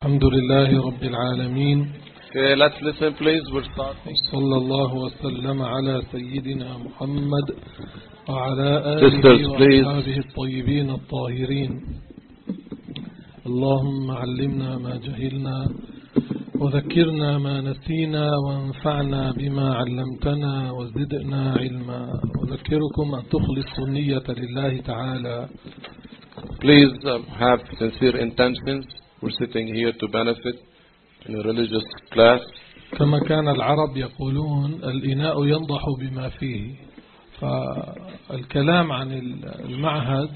الحمد لله رب العالمين. Okay, let's listen please. We're starting. صلى الله وسلم على سيدنا محمد وعلى آله وأصحابه الطيبين الطاهرين. اللهم علمنا ما جهلنا وذكرنا ما نسينا وانفعنا بما علمتنا وزدنا علما. وذكركم أن تخلصوا النية لله تعالى. Please have sincere intentions. We're sitting here to benefit in a religious class. كما كان العرب يقولون الإناء ينضح بما فيه. فالكلام عن المعهد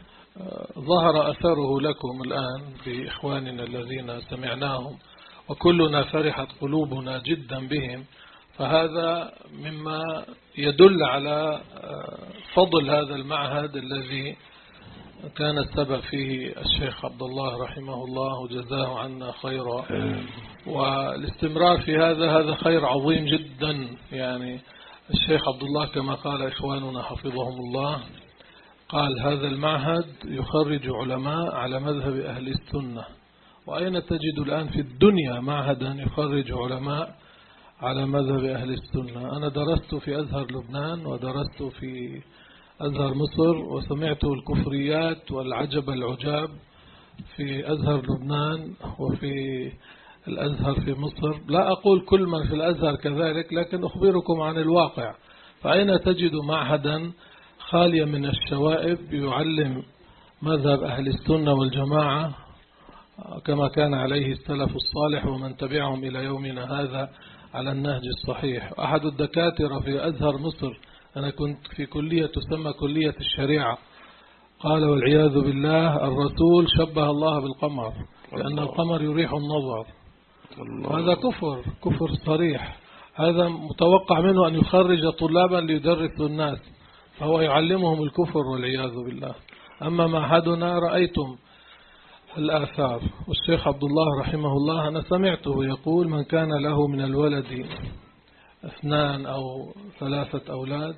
ظهر أثره لكم الآن بإخواننا الذين سمعناهم، وكلنا فرحت قلوبنا جدا بهم. فهذا مما يدل على فضل هذا المعهد الذي كان السبب فيه الشيخ عبد الله رحمه الله وجزاه عنا خيرا. والاستمرار في هذا خير عظيم جدا. يعني الشيخ عبد الله كما قال إخواننا حفظهم الله، قال هذا المعهد يخرج علماء على مذهب أهل السنة. وأين تجد الآن في الدنيا معهدا يخرج علماء على مذهب أهل السنة؟ أنا درست في أزهر لبنان ودرست في أزهر مصر، وسمعت الكفريات والعجب العجاب في أزهر لبنان وفي الأزهر في مصر. لا أقول كل من في الأزهر كذلك، لكن أخبركم عن الواقع. فأين تجد معهدا خاليا من الشوائب يعلم مذهب أهل السنة والجماعة كما كان عليه السلف الصالح ومن تبعهم إلى يومنا هذا على النهج الصحيح؟ أحد الدكاترة في أزهر مصر، أنا كنت في كلية تسمى كلية الشريعة، قال والعياذ بالله الرسول شبه الله بالقمر لأن القمر يريح النظر. هذا كفر صريح. هذا متوقع منه أن يخرج طلابا ليدرسوا الناس، فهو يعلمهم الكفر والعياذ بالله. أما معهدنا رأيتم الآثار. والشيخ عبد الله رحمه الله أنا سمعته يقول من كان له من الولد 2 أو 3 أولاد،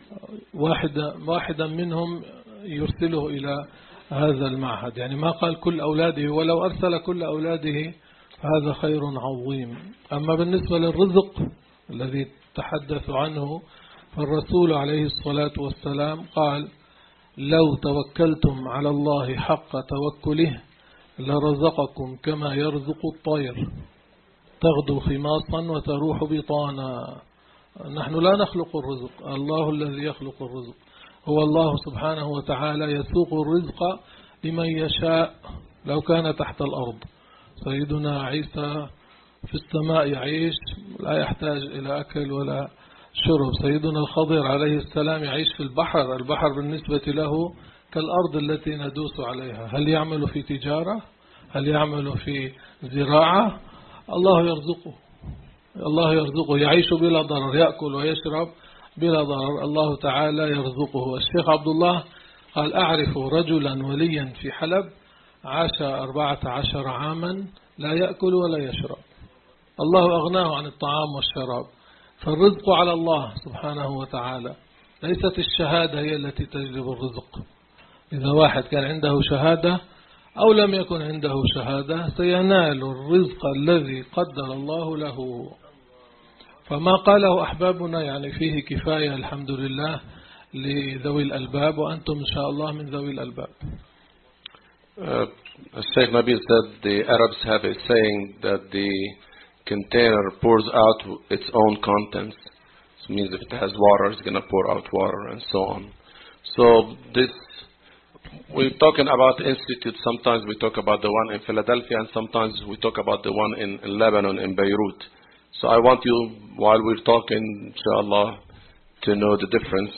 واحدا منهم يرسله إلى هذا المعهد. يعني ما قال كل أولاده، ولو أرسل كل أولاده فهذا خير عظيم. أما بالنسبة للرزق الذي تحدث عنه، فالرسول عليه الصلاة والسلام قال لو توكلتم على الله حق توكله لرزقكم كما يرزق الطير تغدو خماصا وتروح بطانا. نحن لا نخلق الرزق، الله الذي يخلق الرزق. هو الله سبحانه وتعالى يسوق الرزق لمن يشاء. لو كان تحت الأرض سيدنا عيسى في السماء يعيش لا يحتاج إلى أكل ولا شرب. سيدنا الخضر عليه السلام يعيش في البحر. البحر بالنسبة له كالأرض التي ندوس عليها. هل يعمل في تجارة؟ هل يعمل في زراعة؟ الله يرزقه. الله يرزقه، يعيش بلا ضرر، يأكل ويشرب بلا ضرر. الله تعالى يرزقه. الشيخ عبد الله قال أعرف رجلا وليا في حلب عاش 14 عاما لا يأكل ولا يشرب. الله أغناه عن الطعام والشراب. فالرزق على الله سبحانه وتعالى. ليست الشهادة هي التي تجلب الرزق. إذا واحد كان عنده شهادة أو لم يكن عنده شهادة سينال الرزق الذي قدر الله له. فما قاله أحبابنا يعني فيه كفاية الحمد لله لذوي الألباب، وأنتم إن شاء الله من ذوي الألباب. Sheikh Nabil said the Arabs have a saying that the container pours out its own contents. It means if it has water, it's going to pour out water and so on. So this, we're talking about institute. Sometimes we talk about the one in Philadelphia, and sometimes we talk about the one in Lebanon, in Beirut. So I want you, while we're talking, inshallah, to know the difference.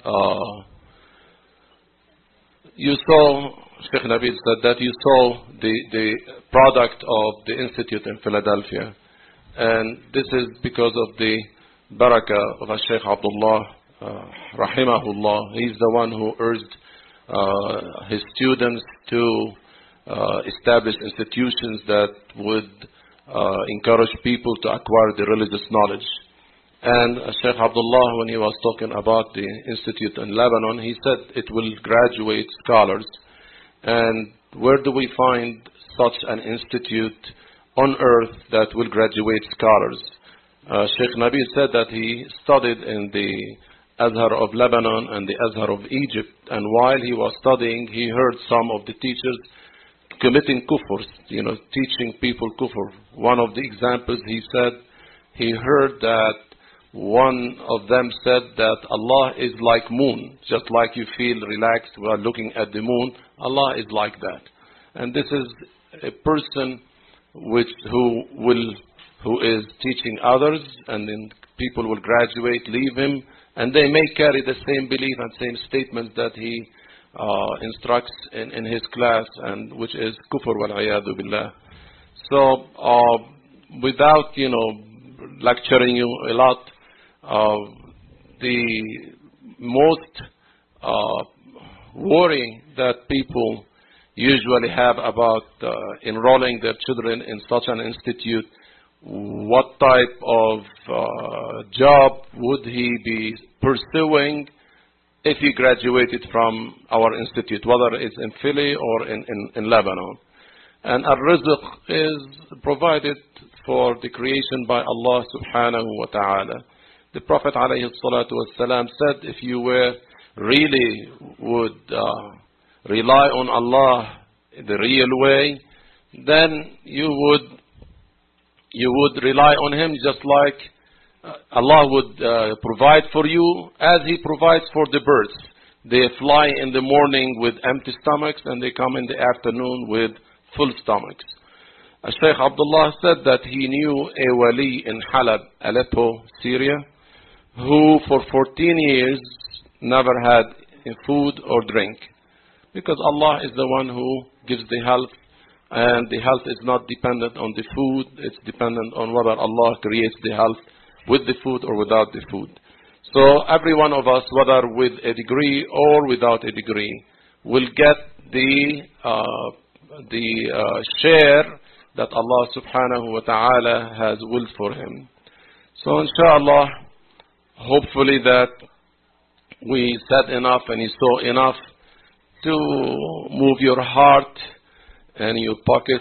You saw, Sheikh Nabil said that you saw the product of the institute in Philadelphia. And this is because of the barakah of Sheikh Abdullah, rahimahullah. He's the one who urged his students to establish institutions that would encourage people to acquire the religious knowledge. And Sheikh Abdullah, when he was talking about the institute in Lebanon, he said it will graduate scholars. And where do we find such an institute on earth that will graduate scholars? Sheikh Nabil said that he studied in the Azhar of Lebanon and the Azhar of Egypt, and while he was studying, he heard some of the teachers committing kufr, teaching people kufr. One of the examples, he said, he heard that one of them said that Allah is like moon, just like you feel relaxed while looking at the moon, Allah is like that. And this is a person who is teaching others, and then people will graduate, leave him, and they may carry the same belief and same statements that he instructs in his class, and which is kufr wal-iyadu billah. So without lecturing you a lot, the most worry that people usually have about enrolling their children in such an institute, what type of job would he be pursuing if he graduated from our institute, whether it's in Philly or in Lebanon. And al-rizq is provided for the creation by Allah subhanahu wa ta'ala. The Prophet alayhi salatu wasalam said, if you really would rely on Allah the real way, then you would rely on Him just like Allah would provide for you as He provides for the birds. They fly in the morning with empty stomachs and they come in the afternoon with full stomachs. Shaykh Abdullah said that he knew a wali in Halab, Aleppo, Syria, who for 14 years never had food or drink. Because Allah is the one who gives the health, and the health is not dependent on the food, it's dependent on whether Allah creates the health with the food or without the food. So every one of us, whether with a degree or without a degree, will get the share that Allah subhanahu wa ta'ala has willed for him. So inshallah, hopefully that we said enough and you saw enough to move your heart and your pockets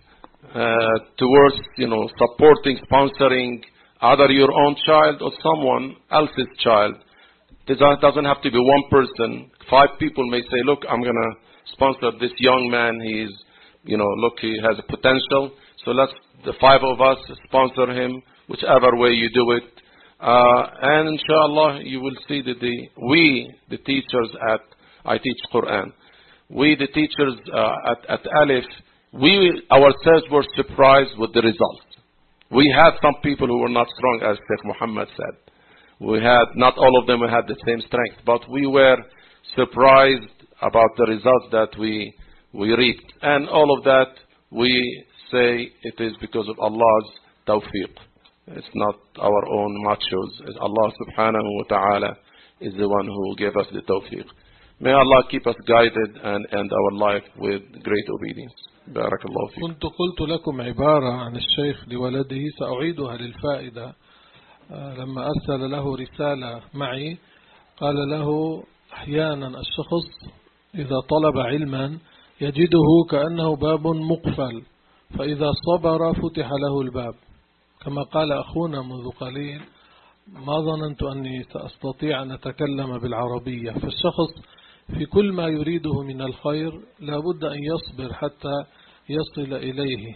towards, supporting, sponsoring either your own child or someone else's child. It doesn't have to be one person. 5 people may say, look, I'm going to sponsor this young man. He's, look, he has a potential. So let's, the 5 of us, sponsor him, whichever way you do it. And inshallah, you will see that we, the teachers I teach Quran. We, the teachers at Alif, we ourselves were surprised with the results. We had some people who were not strong, as Sheikh Muhammad said. Not all of them had the same strength, but we were surprised about the results that we reaped. And all of that, we say it is because of Allah's tawfiq. It's not our own machos. It's Allah subhanahu wa ta'ala is the one who gave us the tawfiq. May Allah keep us guided and end our life with great obedience. بارك الله فيك. كنت قلت لكم عبارة عن الشيخ لولده سأعيدها للفائدة. لما أرسل له رسالة معي قال له أحيانا الشخص إذا طلب علما يجده كأنه باب مقفل، فإذا صبر فتح له الباب. كما قال أخونا منذ قليل، ما ظننت أني سأستطيع أن أتكلم بالعربية. فالشخص في كل ما يريده من الخير لابد أن يصبر حتى يصل إليه.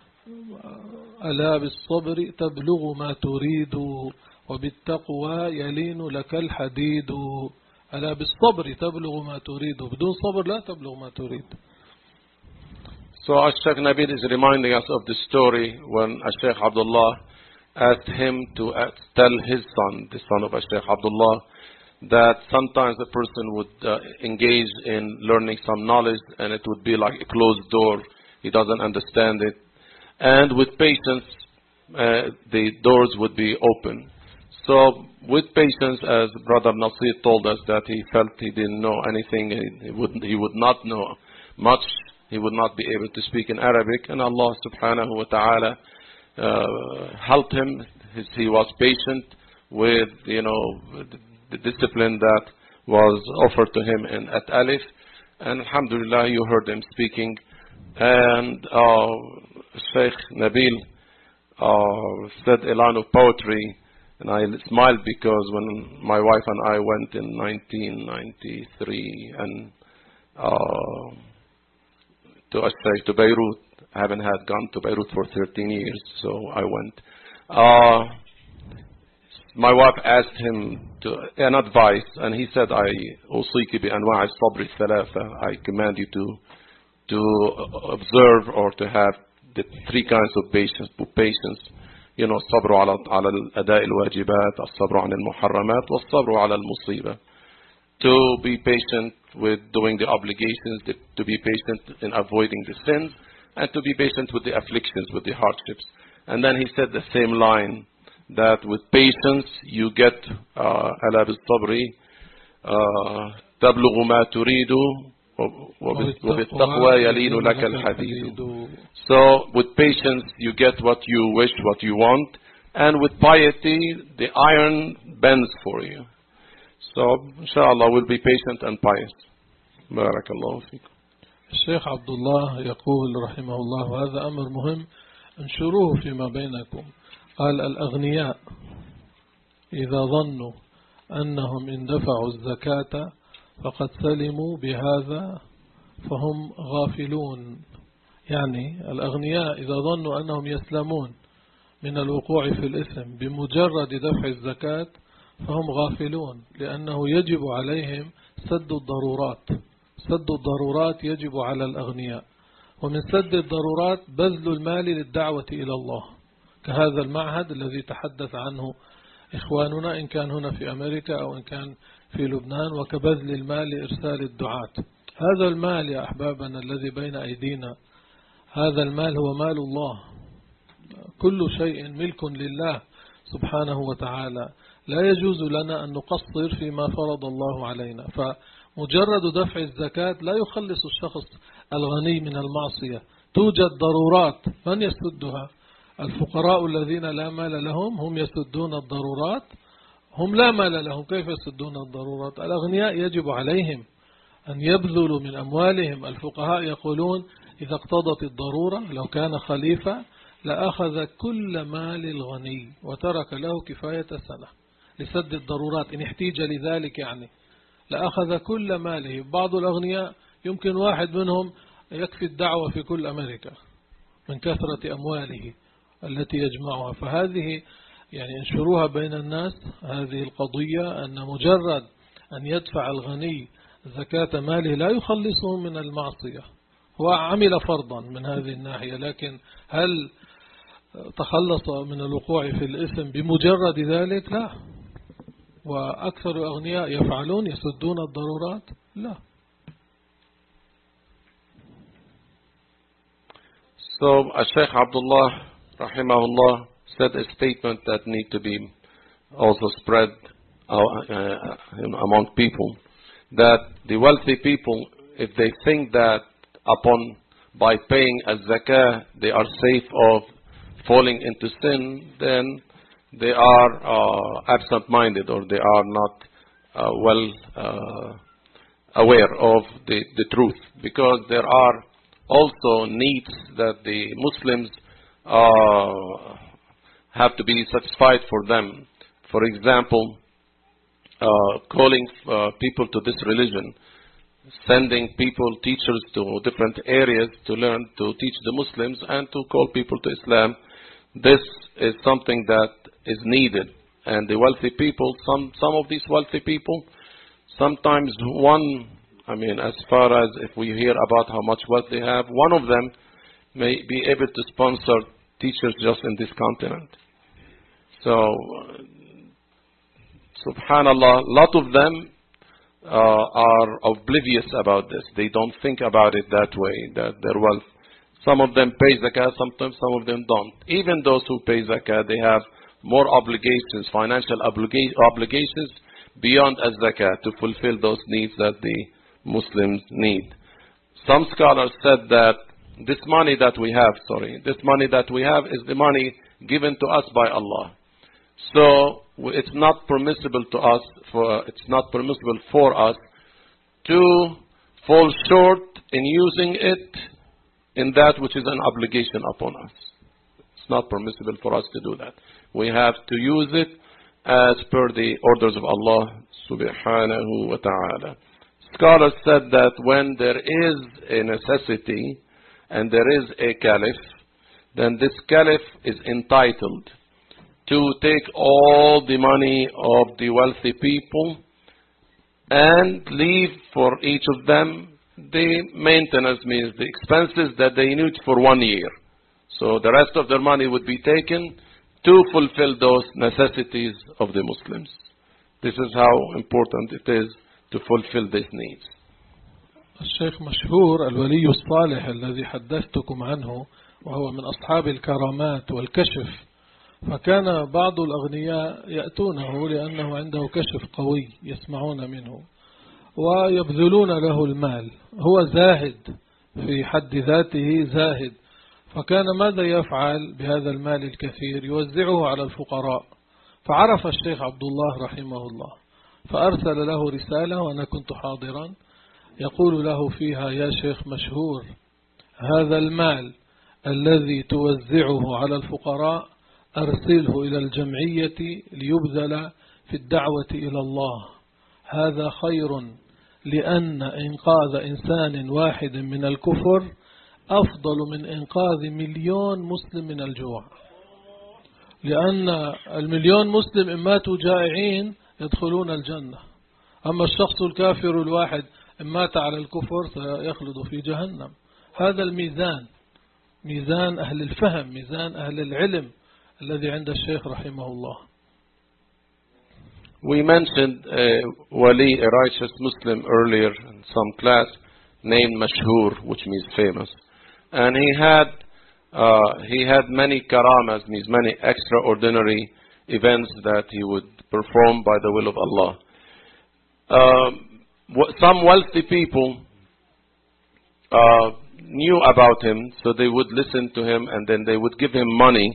ألا بالصبر تبلغ ما تريد وبالتقوى يلين لك الحديد. ألا بالصبر تبلغ ما تريد، بدون صبر لا تبلغ ما تريد. So Sheikh Nabil is reminding us of the story when Sheikh Abdullah asked him to tell his son, the son of Sheikh Abdullah, that sometimes a person would engage in learning some knowledge and it would be like a closed door. He doesn't understand it. And with patience, the doors would be open. So with patience, as Brother Nasir told us that he felt he didn't know anything, he would not know much, he would not be able to speak in Arabic, and Allah subhanahu wa ta'ala helped him. He was patient with, the discipline that was offered to him at Alif, And alhamdulillah, you heard him speaking. And Sheikh Nabil said a line of poetry, and I smiled because when my wife and I went in 1993 and to Beirut, I haven't had gone to Beirut for 13 years, so I went. My wife asked him an advice, and he said, I command you to observe or to have the three kinds of patience. الصبر على أداء الواجبات، الصبر عن المحرمات، والصبر على المصيبة. To be patient with doing the obligations, to be patient in avoiding the sins, and to be patient with the afflictions, with the hardships. And then he said the same line, that with patience you get ألا بالصبر تبلغ ما تريد وبالتقوى يلين لك الحديد. So with patience you get what you wish, what you want, and with piety the iron bends for you. So inshallah we'll be patient and pious. بارك الله فيكم. الشيخ عبد الله يقول رحمه الله، وهذا أمر مهم انشروه فيما بينكم. قال: الأغنياء إذا ظنوا أنهم إن دفعوا الزكاة فقد سلموا بهذا فهم غافلون. يعني الأغنياء إذا ظنوا أنهم يسلمون من الوقوع في الإثم بمجرد دفع الزكاة فهم غافلون، لأنه يجب عليهم سد الضرورات. سد الضرورات يجب على الأغنياء، ومن سد الضرورات بذل المال للدعوة إلى الله، كهذا المعهد الذي تحدث عنه إخواننا إن كان هنا في أمريكا أو إن كان في لبنان، وكبذل المال لإرسال الدعاة. هذا المال يا أحبابنا الذي بين أيدينا، هذا المال هو مال الله، كل شيء ملك لله سبحانه وتعالى، لا يجوز لنا أن نقصر فيما فرض الله علينا. فمجرد دفع الزكاة لا يخلص الشخص الغني من المعصية. توجد ضرورات، من يسدها؟ الفقراء الذين لا مال لهم هم يسدون الضرورات، هم لا مال لهم كيف يسدون الضرورات؟ الأغنياء يجب عليهم أن يبذلوا من أموالهم. الفقهاء يقولون إذا اقتضت الضرورة لو كان خليفة لأخذ كل مال الغني وترك له كفاية سنة لسد الضرورات إن احتيج لذلك، يعني لأخذ كل ماله. بعض الأغنياء يمكن واحد منهم يكفي الدعوة في كل أمريكا من كثرة أمواله التي يجمعها. فهذه يعني انشروها بين الناس هذه القضية، أن مجرد أن يدفع الغني زكاة ماله لا يخلصه من المعصية. هو عمل فرضا من هذه الناحية، لكن هل تخلص من الوقوع في الإثم بمجرد ذلك؟ لا. وأكثر الأغنياء يفعلون يسدون الضرورات؟ لا. So Sheikh Abdullah rahimahullah said a statement that need to be also spread among people, that the wealthy people, if they think that by paying a zakah they are safe of falling into sin, then they are absent-minded, or they are not aware of the truth, because there are also needs that the Muslims have to be satisfied for them. For example, calling people to this religion, sending people, teachers to different areas to learn to teach the Muslims and to call people to Islam. This is something that is needed. And the wealthy people, some of these wealthy people, sometimes as far as if we hear about how much wealth they have, one of them may be able to sponsor teachers just in this continent. So, subhanallah, a lot of them are oblivious about this. They don't think about it that way, that their wealth. Some of them pay zakah, sometimes some of them don't. Even those who pay zakah, they have more obligations, financial obligations beyond az-zakah to fulfill those needs that the Muslims need. Some scholars said that this money that we have is the money given to us by Allah. So it's not permissible for us to fall short in using it in that which is an obligation upon us. It's not permissible for us to do that. We have to use it as per the orders of Allah subhanahu wa ta'ala. Scholars said that when there is a necessity and there is a caliph, then this caliph is entitled to take all the money of the wealthy people and leave for each of them the maintenance, means the expenses that they need for 1 year. So the rest of their money would be taken to fulfill those necessities of the Muslims. This is how important it is to fulfill these needs. الشيخ مشهور الولي الصالح الذي حدثتكم عنه وهو من أصحاب الكرامات والكشف، فكان بعض الأغنياء يأتونه لأنه عنده كشف قوي يسمعون منه ويبذلون له المال. هو زاهد في حد ذاته، زاهد، فكان ماذا يفعل بهذا المال الكثير؟ يوزعه على الفقراء. فعرف الشيخ عبد الله رحمه الله فأرسل له رسالة وأنا كنت حاضرا يقول له فيها: يا شيخ مشهور، هذا المال الذي توزعه على الفقراء أرسله إلى الجمعية ليبذل في الدعوة إلى الله، هذا خير، لأن إنقاذ إنسان واحد من الكفر أفضل من إنقاذ 1,000,000 مسلم من الجوع، لأن 1,000,000 مسلم إن ماتوا جائعين يدخلون الجنة، أما الشخص الكافر الواحد إن مات على الكفر سيخلد في جهنم. هذا الميزان، ميزان أهل الفهم، ميزان أهل العلم الذي عند الشيخ رحمه الله. We mentioned Wali, a righteous Muslim, earlier in some class, named Mashhur, which means famous. And he had many karamas, means many extraordinary events that he would perform by the will of Allah. Some wealthy people knew about him, so they would listen to him and then they would give him money.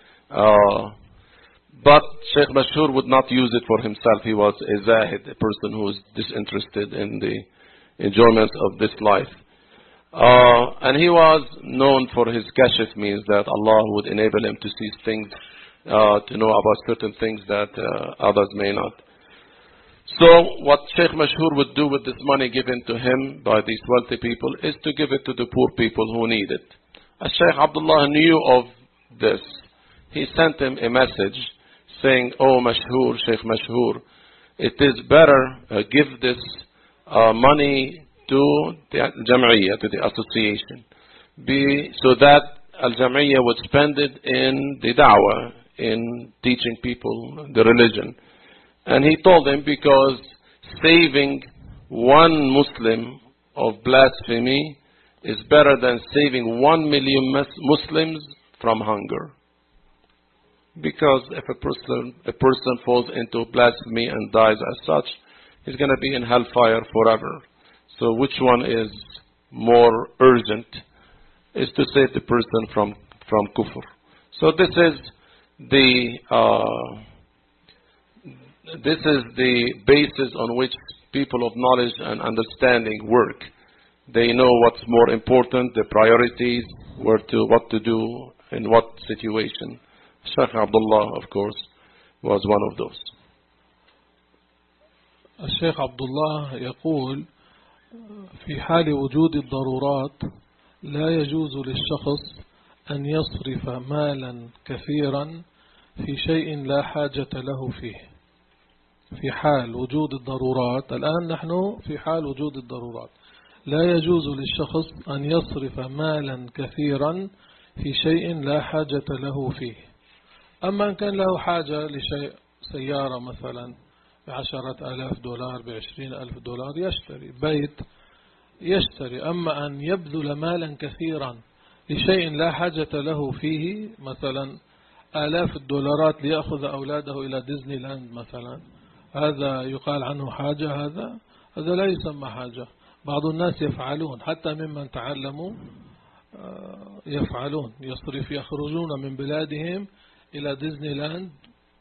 But Sheikh Mashhur would not use it for himself. He was a zahid, a person who was disinterested in the enjoyments of this life. And he was known for his kashif, means that Allah would enable him to see things, to know about certain things that others may not. So what Sheikh Mashhur would do with this money given to him by these wealthy people is to give it to the poor people who need it. As Sheikh Abdullah knew of this, he sent him a message saying, "Oh Mashhur, Sheikh Mashhur, it is better give this money to the Jam'iyya, to the association, so that Al-Jam'iyya would spend it in the da'wah, in teaching people the religion." And he told him, because saving one Muslim of blasphemy is better than saving 1,000,000 Muslims from hunger. Because if a person falls into blasphemy and dies as such, he's going to be in hellfire forever. So which one is more urgent? Is to save the person from kufr. So this is the basis on which people of knowledge and understanding work. They know what's more important, the priorities, what to do in what situation. Sheikh Abdullah, of course, was one of those. الشيخ عبد الله يقول: في حال وجود الضرورات لا يجوز للشخص أن يصرف مالا كثيرا في شيء لا حاجة له فيه. في حال وجود الضرورات، الآن نحن في حال وجود الضرورات، لا يجوز للشخص أن يصرف مالا كثيرا في شيء لا حاجة له فيه. أما إن كان له حاجة لشيء، سيارة مثلا $10,000 $20,000 يشتري، بيت يشتري. أما أن يبذل مالا كثيرا لشيء لا حاجة له فيه، مثلا $1000 ليأخذ أولاده إلى ديزني لاند مثلا، هذا يقال عنه حاجة؟ هذا لا يسمى حاجة. بعض الناس يفعلون، حتى ممن تعلموا يفعلون، يخرجون من بلادهم إلى ديزني لاند.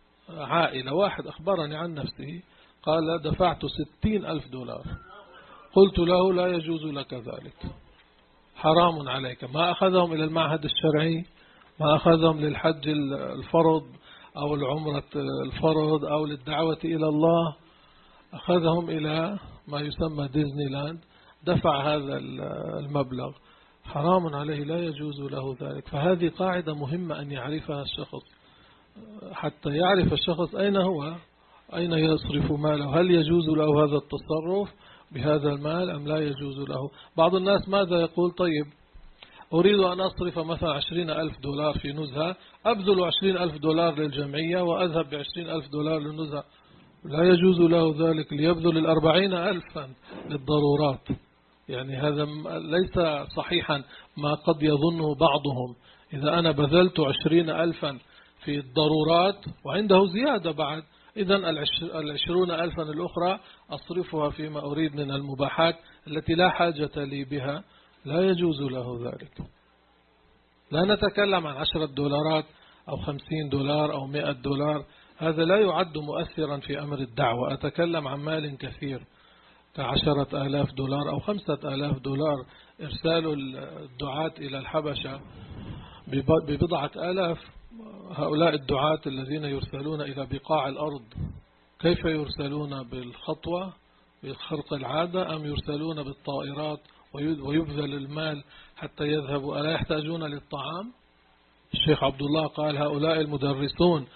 عائلة، واحد أخبرني عن نفسه قال: دفعت $60,000. قلت له لا يجوز لك ذلك، حرام عليك. ما أخذهم إلى المعهد الشرعي، ما أخذهم للحج الفرض أو العمرة الفرض أو للدعوة إلى الله، أخذهم إلى ما يسمى ديزني لاند، دفع هذا المبلغ، حرام عليه، لا يجوز له ذلك. فهذه قاعدة مهمة أن يعرفها الشخص، حتى يعرف الشخص أين هو، أين يصرف ماله، هل يجوز له هذا التصرف بهذا المال أم لا يجوز له. بعض الناس ماذا يقول؟ طيب أريد أن أصرف مثلا 20,000 دولار في نزهة، أبذل 20,000 دولار للجمعية وأذهب ب20,000 دولار للنزهة. لا يجوز له ذلك، ليبذل 40,000 للضرورات. يعني هذا ليس صحيحا ما قد يظنه بعضهم. إذا أنا بذلت 20,000 في الضرورات وعنده زيادة بعد، إذن 20,000 الأخرى أصرفها فيما أريد من المباحات التي لا حاجة لي بها، لا يجوز له ذلك. لا نتكلم عن 10 دولارات أو 50 دولار أو 100 دولار، هذا لا يعد مؤثرا في أمر الدعوة. أتكلم عن مال كثير ك10,000 دولار أو 5,000 دولار. إرسال الدعاة إلى الحبشة ب1,000,000، هؤلاء الدعاة الذين يرسلون إلى بقاع الأرض كيف يرسلون؟ بالخطوة بخرق العادة أم يرسلون بالطائرات ويبذل المال حتى يذهبوا؟ ألا يحتاجون للطعام؟ الشيخ عبد الله قال هؤلاء المدرسون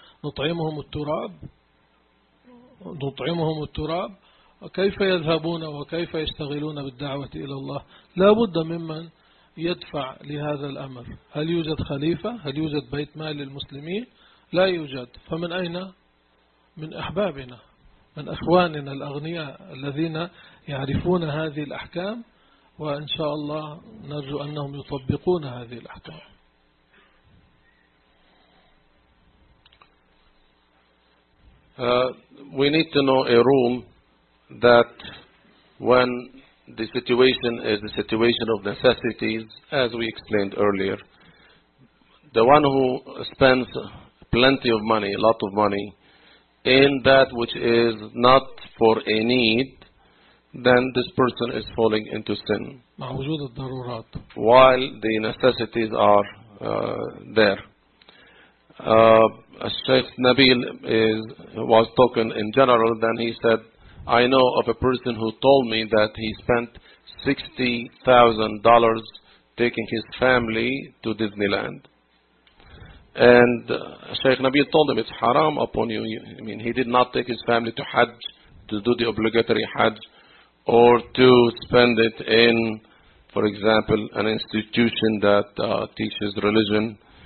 نطعمهم التراب، وكيف يذهبون وكيف يشتغلون بالدعوة إلى الله؟ لا بد ممن يدفع لهذا الأمر. هل يوجد خليفة؟ هل يوجد بيت مال للمسلمين؟ لا يوجد. فمن أين؟ من أحبابنا، من أخواننا الأغنياء الذين يعرفون هذه الأحكام، وإن شاء الله نرجو أنهم يطبقون هذه الأحكام. We need to know a rule that when the situation is a situation of necessities, as we explained earlier, the one who spends plenty of money, a lot of money, in that which is not for a need, then this person is falling into sin, مع وجود الضرورات, while the necessities are there. Sheikh Nabil was talking in general, then he said, I know of a person who told me that he spent $60,000 taking his family to Disneyland. And Sheikh Nabil told him, it's haram upon you. I mean, he did not take his family to Hajj, to do the obligatory Hajj, or to spend it in, for example, an institution that teaches religion.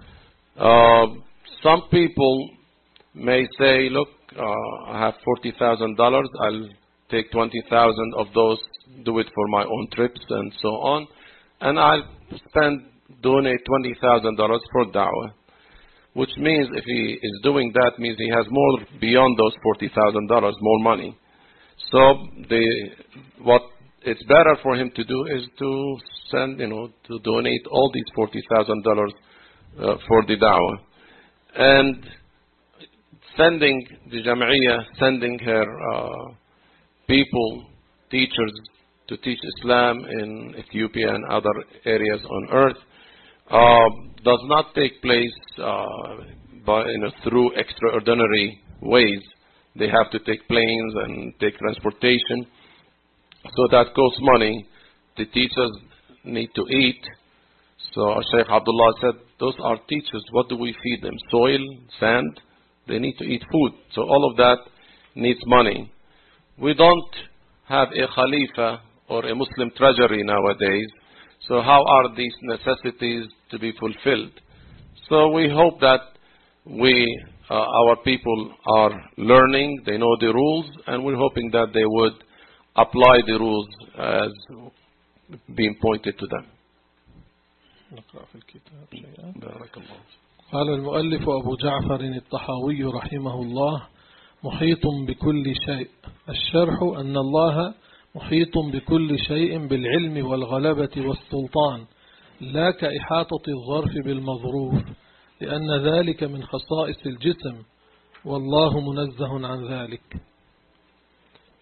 Some people may say, look, I have $40,000, I'll take 20,000 of those, do it for my own trips and so on, and I'll donate $20,000 for da'wah. Which means if he is doing that, means he has more beyond those $40,000, more money. So what it's better for him to do is to send, to donate all these $40,000 for the da'wah. And sending the Jam'iyyah, sending her people, teachers, to teach Islam in Ethiopia and other areas on earth, does not take place through extraordinary ways. They have to take planes and take transportation. So that costs money. The teachers need to eat. So Sheikh Abdullah said, those are teachers. What do we feed them? Soil, sand? They need to eat food. So all of that needs money. We don't have a Khalifa or a Muslim treasury nowadays. So how are these necessities to be fulfilled? So we hope that our people are learning, they know the rules, and we're hoping that they would apply the rules as being pointed to them. نقرأ في الكتاب شيئا. قال المؤلف أبو جعفر الطحاوي رحمه الله: محيط بكل شيء. الشرح أن الله محيط بكل شيء بالعلم والغلبة والسلطان، لا كإحاطة الظرف بالمظروف، لأن ذلك من خصائص الجسم والله منزه عن ذلك.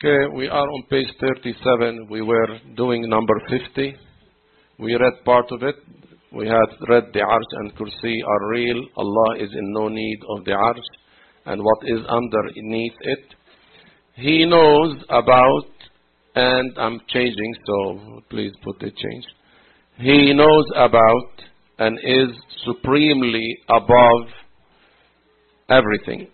Okay, we are on page 37. We were doing number 50. We read part of it. We had read the Arsh and Kursi are real. Allah is in no need of the Arsh and what is underneath it. He knows about, and I'm changing, so please put the change. He knows about and is supremely above everything.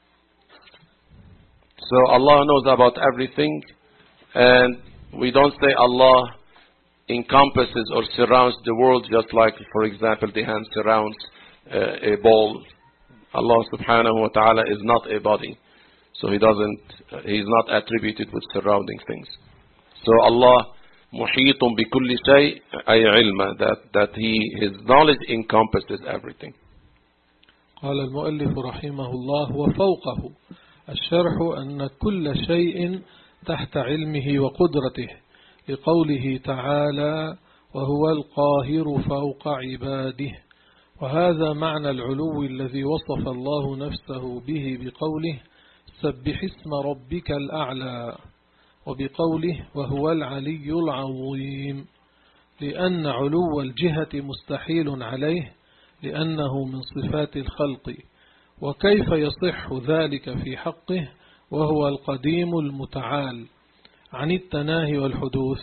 So Allah knows about everything, and we don't say Allah encompasses or surrounds the world just like, for example, the hand surrounds a ball. Allah subhanahu wa ta'ala is not a body. So He is not attributed with surrounding things. So Allah muhitun bi kulli shay ay ilma, that His knowledge encompasses everything. قال المؤلف رحمه الله وفوقه الشرح أن كل شيء تحت علمه وقدرته لقوله تعالى وهو القاهر فوق عباده. وهذا معنى العلو الذي وصف الله نفسه به بقوله سبح اسم ربك الأعلى، وبقوله وهو العلي العظيم، لأن علو الجهة مستحيل عليه لأنه من صفات الخلق، وكيف يصح ذلك في حقه وهو القديم المتعال عن التناهي والحدوث.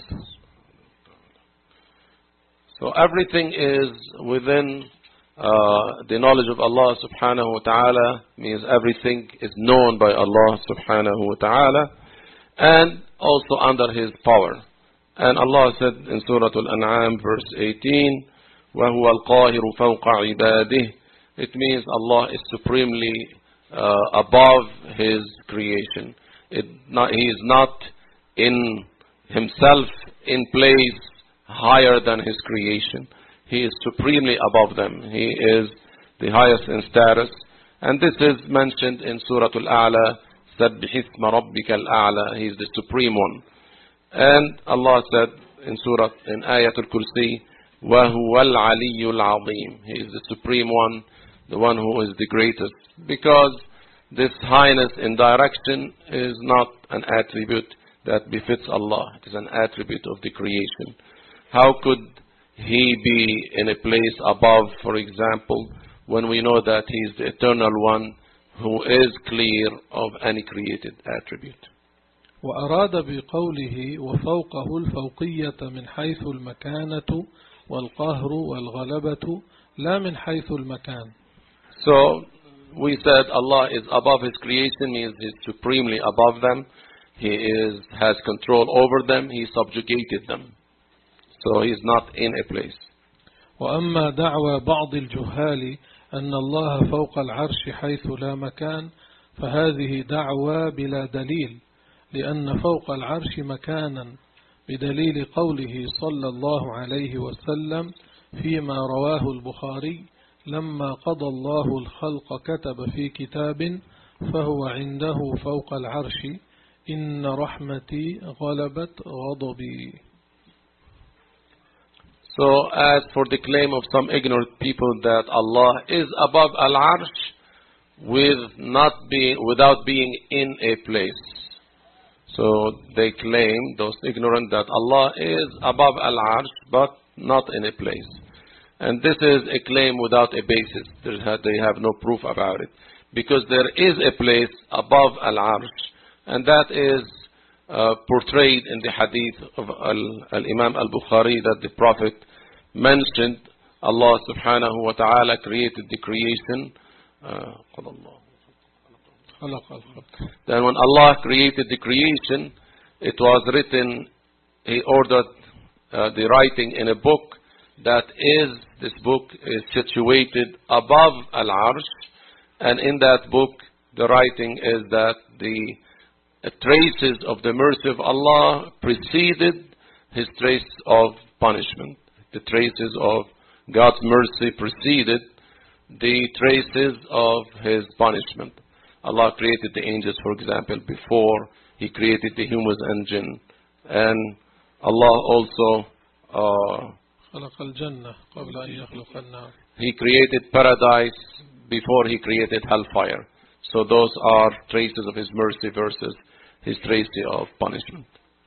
So everything is within the knowledge of Allah subhanahu wa ta'ala, means everything is known by Allah subhanahu wa ta'ala and also under His power. And Allah said in Surah Al-An'am verse 18, وَهُوَ الْقَاهِرُ فَوْقَ عِبَادِهِ. It means Allah is supremely above His creation. He is not in Himself in place higher than His creation. He is supremely above them. He is the highest in status. And this is mentioned in Surah Al-A'la, سَبِّحِ اسْمَ رَبِّكَ الْأَعْلَى. He is the supreme one. And Allah said in Ayat Al-Kursi, وَهُوَ الْعَلِيُّ الْعَظِيمُ. He is the supreme one, the one who is the greatest. Because this highness in direction is not an attribute that befits Allah. It is an attribute of the creation. How could He be in a place above, for example, when we know that He is the eternal one who is clear of any created attribute? وأراد بقوله وفوقه الفوقية من حيث المكانة والقهر والغلبة لا من حيث المكان. So we said Allah is above His creation, means He is supremely above them. He has control over them. He subjugated them. So He is not in a place. وأما دعوى بعض الجهال أن الله فوق العرش حيث لا مكان فهذه دعوى بلا دليل، لأن فوق العرش مكانا بدليل قوله صلى الله عليه وسلم فيما رواه البخاري لما قضى الله الخلق كتب في كتاب فهو عنده فوق العرش إن رحمتي غلبت غضبي. So as for the claim of some ignorant people that Allah is above Al-Arsh without being in a place. So they claim, those ignorant, that Allah is above Al-Arsh but not in a place. And this is a claim without a basis. They have no proof about it. Because there is a place above Al-Arsh, and that is portrayed in the hadith of Al-Imam Al-Bukhari, that the Prophet mentioned Allah subhanahu wa ta'ala created the creation. Then when Allah created the creation, it was written, He ordered the writing in a book this book is situated above Al-Arsh, and in that book the writing is that the traces of the mercy of Allah preceded His trace of punishment. The traces of God's mercy preceded the traces of His punishment. Allah created the angels, for example, before He created the human engine. And Allah also He created paradise before He created hellfire. So those are traces of His mercy versus his tracy of punishment.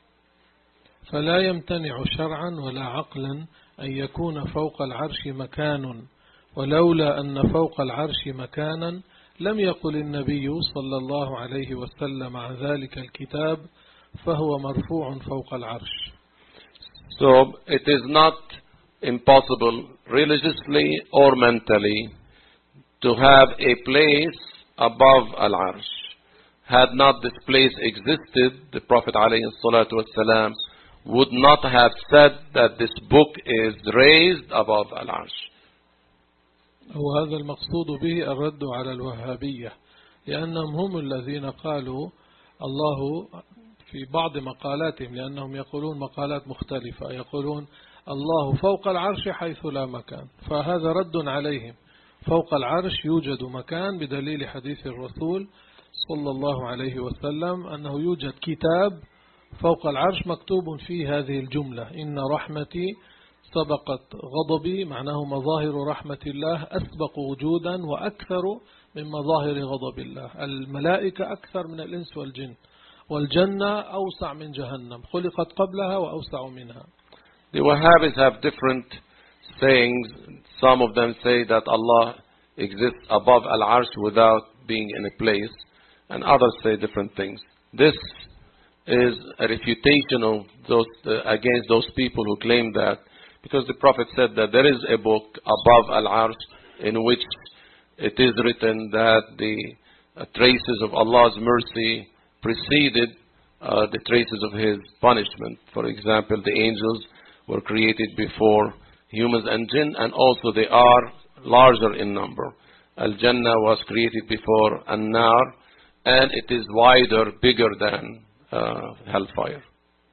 فلا يمتنع شرعا ولا عقلا أن يكون فوق العرش مكان، ولولا أن فوق العرش مكانا لم يقل النبي صلى الله عليه وسلم عن ذلك الكتاب فهو مرفوع فوق العرش. So it is not impossible religiously or mentally to have a place above Al-Arsh. Had not this place existed, the Prophet ﷺ would not have said that this book is raised above Al-Arsh. وهذا المقصود به الرد على الوهابية، لأنهم هم الذين قالوا الله في بعض مقالاتهم، لأنهم يقولون مقالات مختلفة، يقولون الله فوق العرش حيث لا مكان، فهذا رد عليهم. فوق العرش يوجد مكان بدليل حديث الرسول صلى الله عليه وسلم أنه يوجد كتاب فوق العرش مكتوب فيه هذه الجملة: إن رحمتي سبقت غضبي، معناه مظاهر رحمة الله أسبق وجودا وأكثر من مظاهر غضب الله. الملائكة أكثر من الإنس والجن، والجنة أوسع من جهنم، خلقت قبلها وأوسع منها. The Wahhabis have different sayings. Some of them say that Allah exists above Al-Arsh without being in a place, and others say different things. This is a refutation of those against those people who claim that, because the Prophet said that there is a book above Al-Arsh in which it is written that the traces of Allah's mercy preceded the traces of His punishment. For example, the angels were created before humans and jinn, and also they are larger in number. Al-Jannah was created before An-Nar, and it is wider, bigger than hellfire.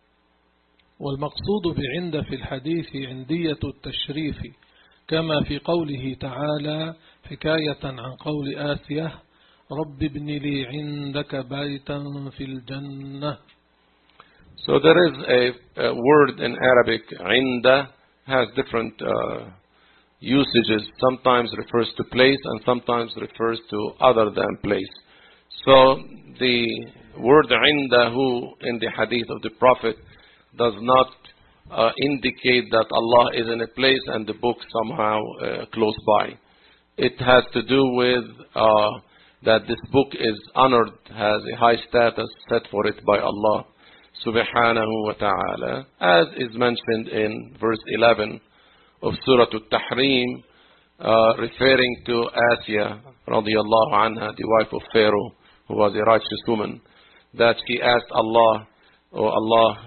والمقصود بعند في الحديث عندية التشريف، كما في قوله تعالى حكاية عن قول آسية: رب ابن لي عندك بيتا في الجنة. So there is a word in Arabic, عند, has different usages. Sometimes refers to place and sometimes refers to other than place. So the word عند in the hadith of the Prophet does not indicate that Allah is in a place and the book somehow close by. It has to do with that this book is honored, has a high status set for it by Allah subhanahu wa ta'ala, as is mentioned in verse 11 of Surah Al-Tahrim, referring to Asya radiyallahu anha, the wife of Pharaoh, who was a righteous woman, that she asked Allah, "Oh Allah,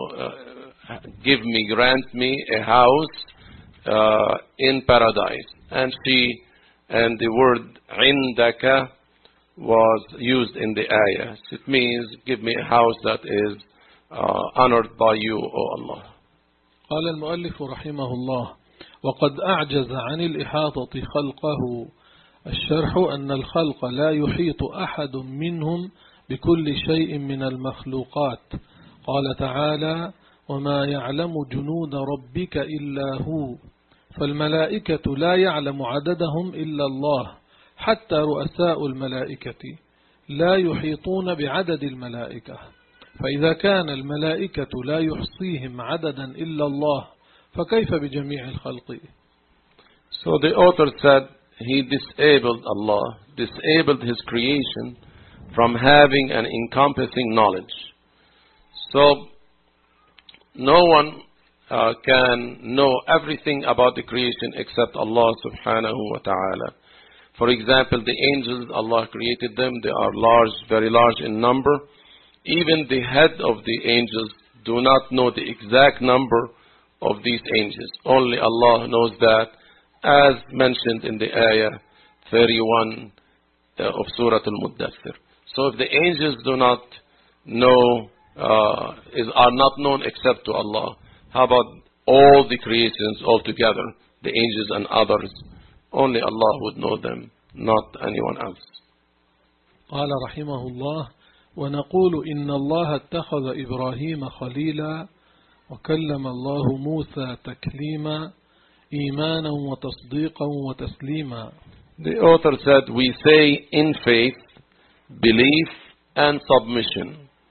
grant me a house in paradise." And the word عندك was used in the ayah. It means, give me a house that is honored by you, O Allah. قال المؤلف رحمه الله: وقد أعجز عن الإحاطة خلقه. الشرح أن الخلق لا يحيط أحد منهم بكل شيء من المخلوقات. قال تعالى: وما يعلم جنود ربك إلا هو. فالملائكة لا يعلم عددهم إلا الله، حتى رؤساء الملائكة لا يحيطون بعدد الملائكة. فإذا كان الملائكة لا يحصيهم عددا إلا الله، فكيف بجميع الخلق؟ So the author said he disabled his creation from having an encompassing knowledge. So no one can know everything about the creation except Allah subhanahu wa ta'ala. For example, the angels, Allah created them. They are large, very large in number. Even the head of the angels do not know the exact number of these angels. Only Allah knows that, as mentioned in the ayah 31 of Surah Al-Muddathir. So if the angels do not know, are not known except to Allah, how about all the creations altogether, the angels and others? Only Allah would know them, not anyone else. قال رحمه الله: ونقول إن الله اتخذ إبراهيم خليلا وكلم الله موسى تكليما إيمانا وتصديقا وتسليما. The author said, we say in faith, belief and submission,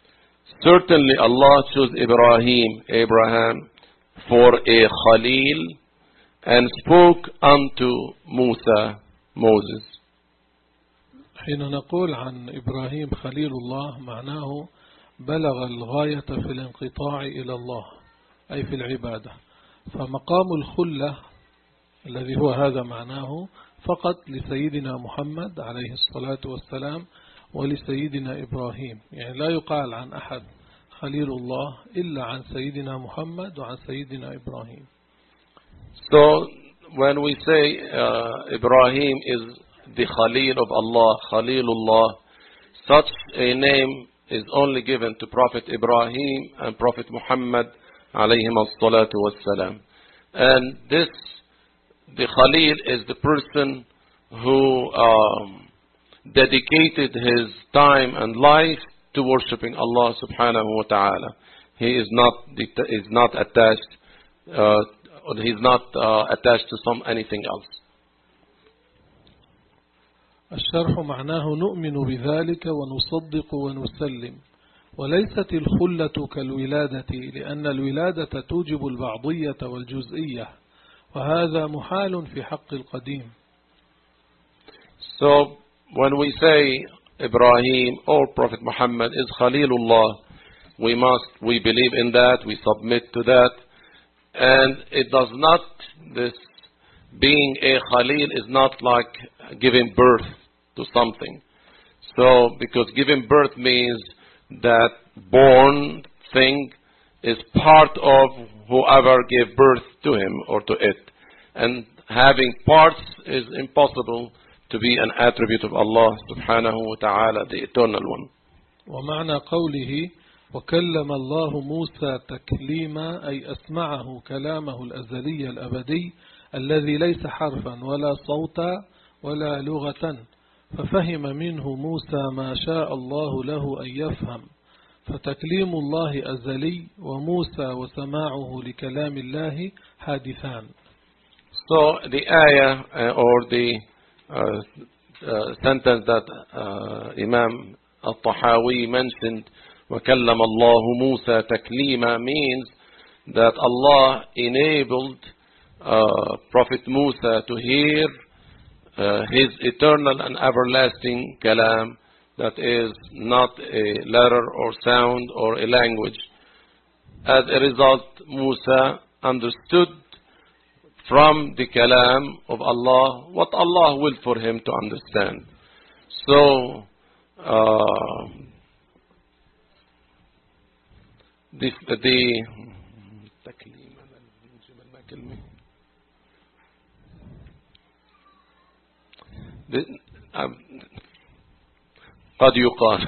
Certainly Allah chose Abraham, for a Khalil and spoke unto Musa, Moses. حين نقول عن إبراهيم خليل الله معناه بلغ الغاية في الانقطاع إلى الله أي في العبادة، فمقام الخلة الذي هو هذا معناه فقط لسيدنا محمد عليه الصلاة والسلام ولسيدنا إبراهيم، يعني لا يقال عن أحد خليل الله إلا عن سيدنا محمد وعن سيدنا إبراهيم. So when we say Ibrahim is the Khalil of Allah, Khalilullah, such a name is only given to Prophet Ibrahim and Prophet Muhammad alayhim as-salatu was-salam. And this, the Khalil is the person who dedicated his time and life to worshipping Allah subhanahu wa ta'ala. He is not attached to anything else. الشرح معناه نؤمن بذلك ونصدق ونسلم، وليست الخلة كالولادة لأن الولادة توجب البعضية والجزئية، وهذا محال في حق القديم. So when we say Ibrahim or Prophet Muhammad is Khalilullah, we believe in that, we submit to that, and it does not, this being a Khalil is not like giving birth to something. So, because giving birth means that born thing is part of whoever gave birth to him or to it. And having parts is impossible to be an attribute of Allah subhanahu wa ta'ala, the eternal one. ومعنى قوله وكلم الله موسى تكليما أي أسمعه كلامه الأزلي الأبدي الذي ليس حرفا ولا صوتا ولا لغة، ففهم منه موسى ما شاء الله له أن يفهم، فتكليم الله أزلي وموسى وسماعه لكلام الله حادثان. So the ayah or the sentence that Imam al-Tahawi mentioned, وَكَلَّمَ اللَّهُ مُوسَى تَكْلِيمًا, means that Allah enabled Prophet Musa to hear his eternal and everlasting kalam, that is not a letter or sound or a language. As a result, Musa understood from the kalam of Allah what Allah willed for him to understand. So, قد يقال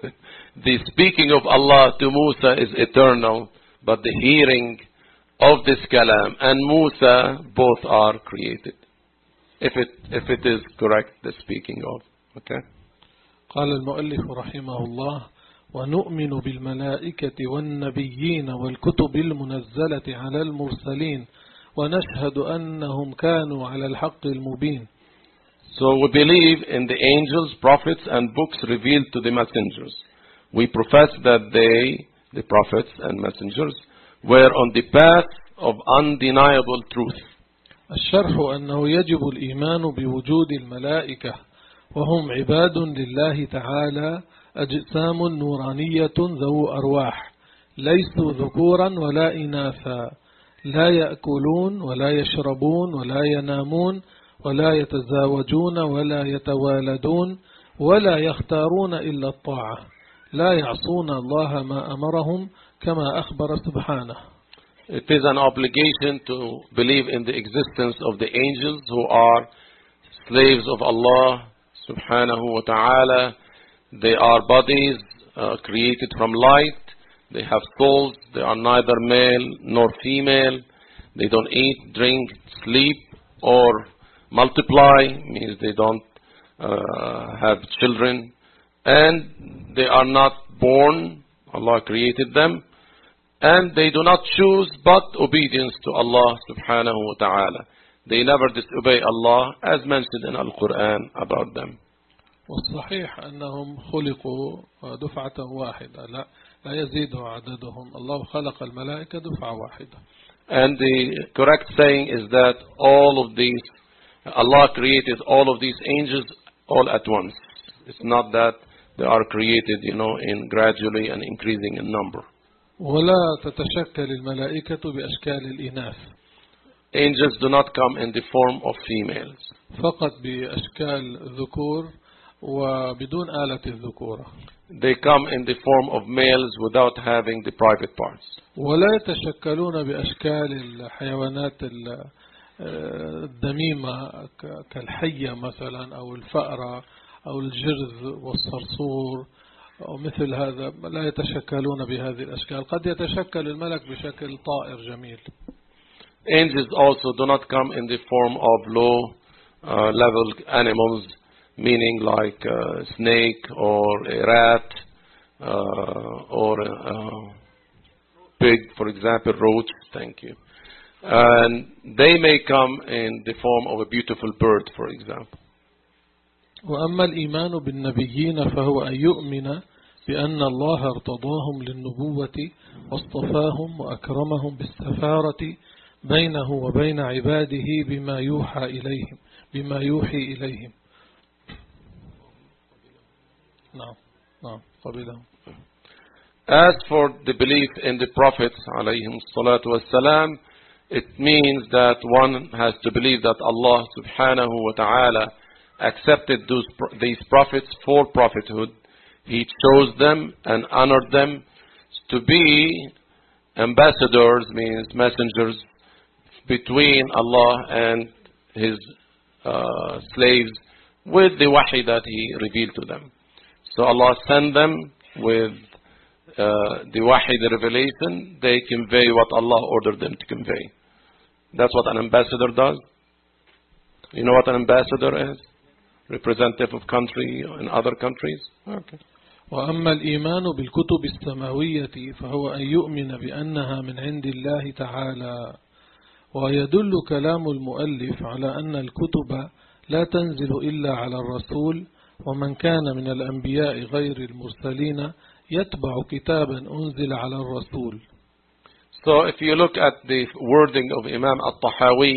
the speaking of Allah to Musa is eternal, but the hearing of this kalam and Musa both are created, if it is correct, the speaking of. Okay. قال المؤلف رحمه الله ونؤمن بالملائكة والنبيين والكتب المنزلة على المرسلين ونشهد أنهم كانوا على الحق المبين. So we believe in the angels, prophets, and books revealed to the messengers. We profess that they, the prophets and messengers, were on the path of undeniable truth. الشرح أنه يجب الإيمان بوجود الملائكة وهم عباد لله تعالى أجسام نورانية ذو أرواح ليسوا ذكورا ولا إناثا لا يأكلون ولا يشربون ولا ينامون ولا يتزاوجون ولا يتوالدون ولا يختارون إلا الطاعة لا يعصون الله ما أمرهم كما أخبر سبحانه. It is an obligation to believe in the existence of the angels who are slaves of Allah subhanahu wa ta'ala. They are bodies created from light. They have souls. They are neither male nor female. They don't eat, drink, sleep, or multiply, means they don't have children. And they are not born. Allah created them. And they do not choose but obedience to Allah subhanahu wa ta'ala. They never disobey Allah, as mentioned in Al-Quran about them. والصحيح أنهم خلقوا دفعة واحدة لا يزيد عددهم. الله خلق الملائكة دفعة واحدة. And the correct saying is that Allah created all of these angels all at once. It's not that they are created, in gradually and increasing in number. ولا تتشكل الملائكة بأشكال الإناث. Angels do not come in the form of females. فقط بأشكال ذكور وبدون آلة الذكورة. They come in the form of males without having the private parts. ولا يتشكلون بأشكال الحيوانات الدميمة كالحية مثلا أو الفأرة أو الجرذ والصرصور أو مثل هذا. لا يتشكلون بهذه الأشكال. قد يتشكل الملك بشكل طائر جميل. Angels also do not come in the form of low level animals, meaning like a snake or a rat or a pig, for example, roach. Thank you. And they may come in the form of a beautiful bird, for example. وأما الإيمان بالنبيين فهو أن يؤمن بأن الله ارتضاهم للنبوة واصطفاهم وأكرمهم بالسفارة بينه وبين عباده بما يوحي إليهم. نعم قبلهم. As for the belief in the prophets alayhim salatu wassalam, it means that one has to believe that Allah subhanahu wa ta'ala accepted these prophets for prophethood. He chose them and honored them to be ambassadors, means messengers, between Allah and His slaves with the wahi that He revealed to them. So Allah sent them with the wahi, the revelation. They convey what Allah ordered them to convey. That's what an ambassador does. You know what an ambassador is? Representative of country in other countries. Okay. وأما الإيمان بالكتب السماوية فهو أن يؤمن بأنها من عند الله تعالى. ويدل كلام المؤلف على أن الكتب لا تنزل إلا على الرسول، ومن كان من الأنبياء غير المرسلين يتبع كتابا أنزل على الرسول. So if you look at the wording of Imam At-Tahawi,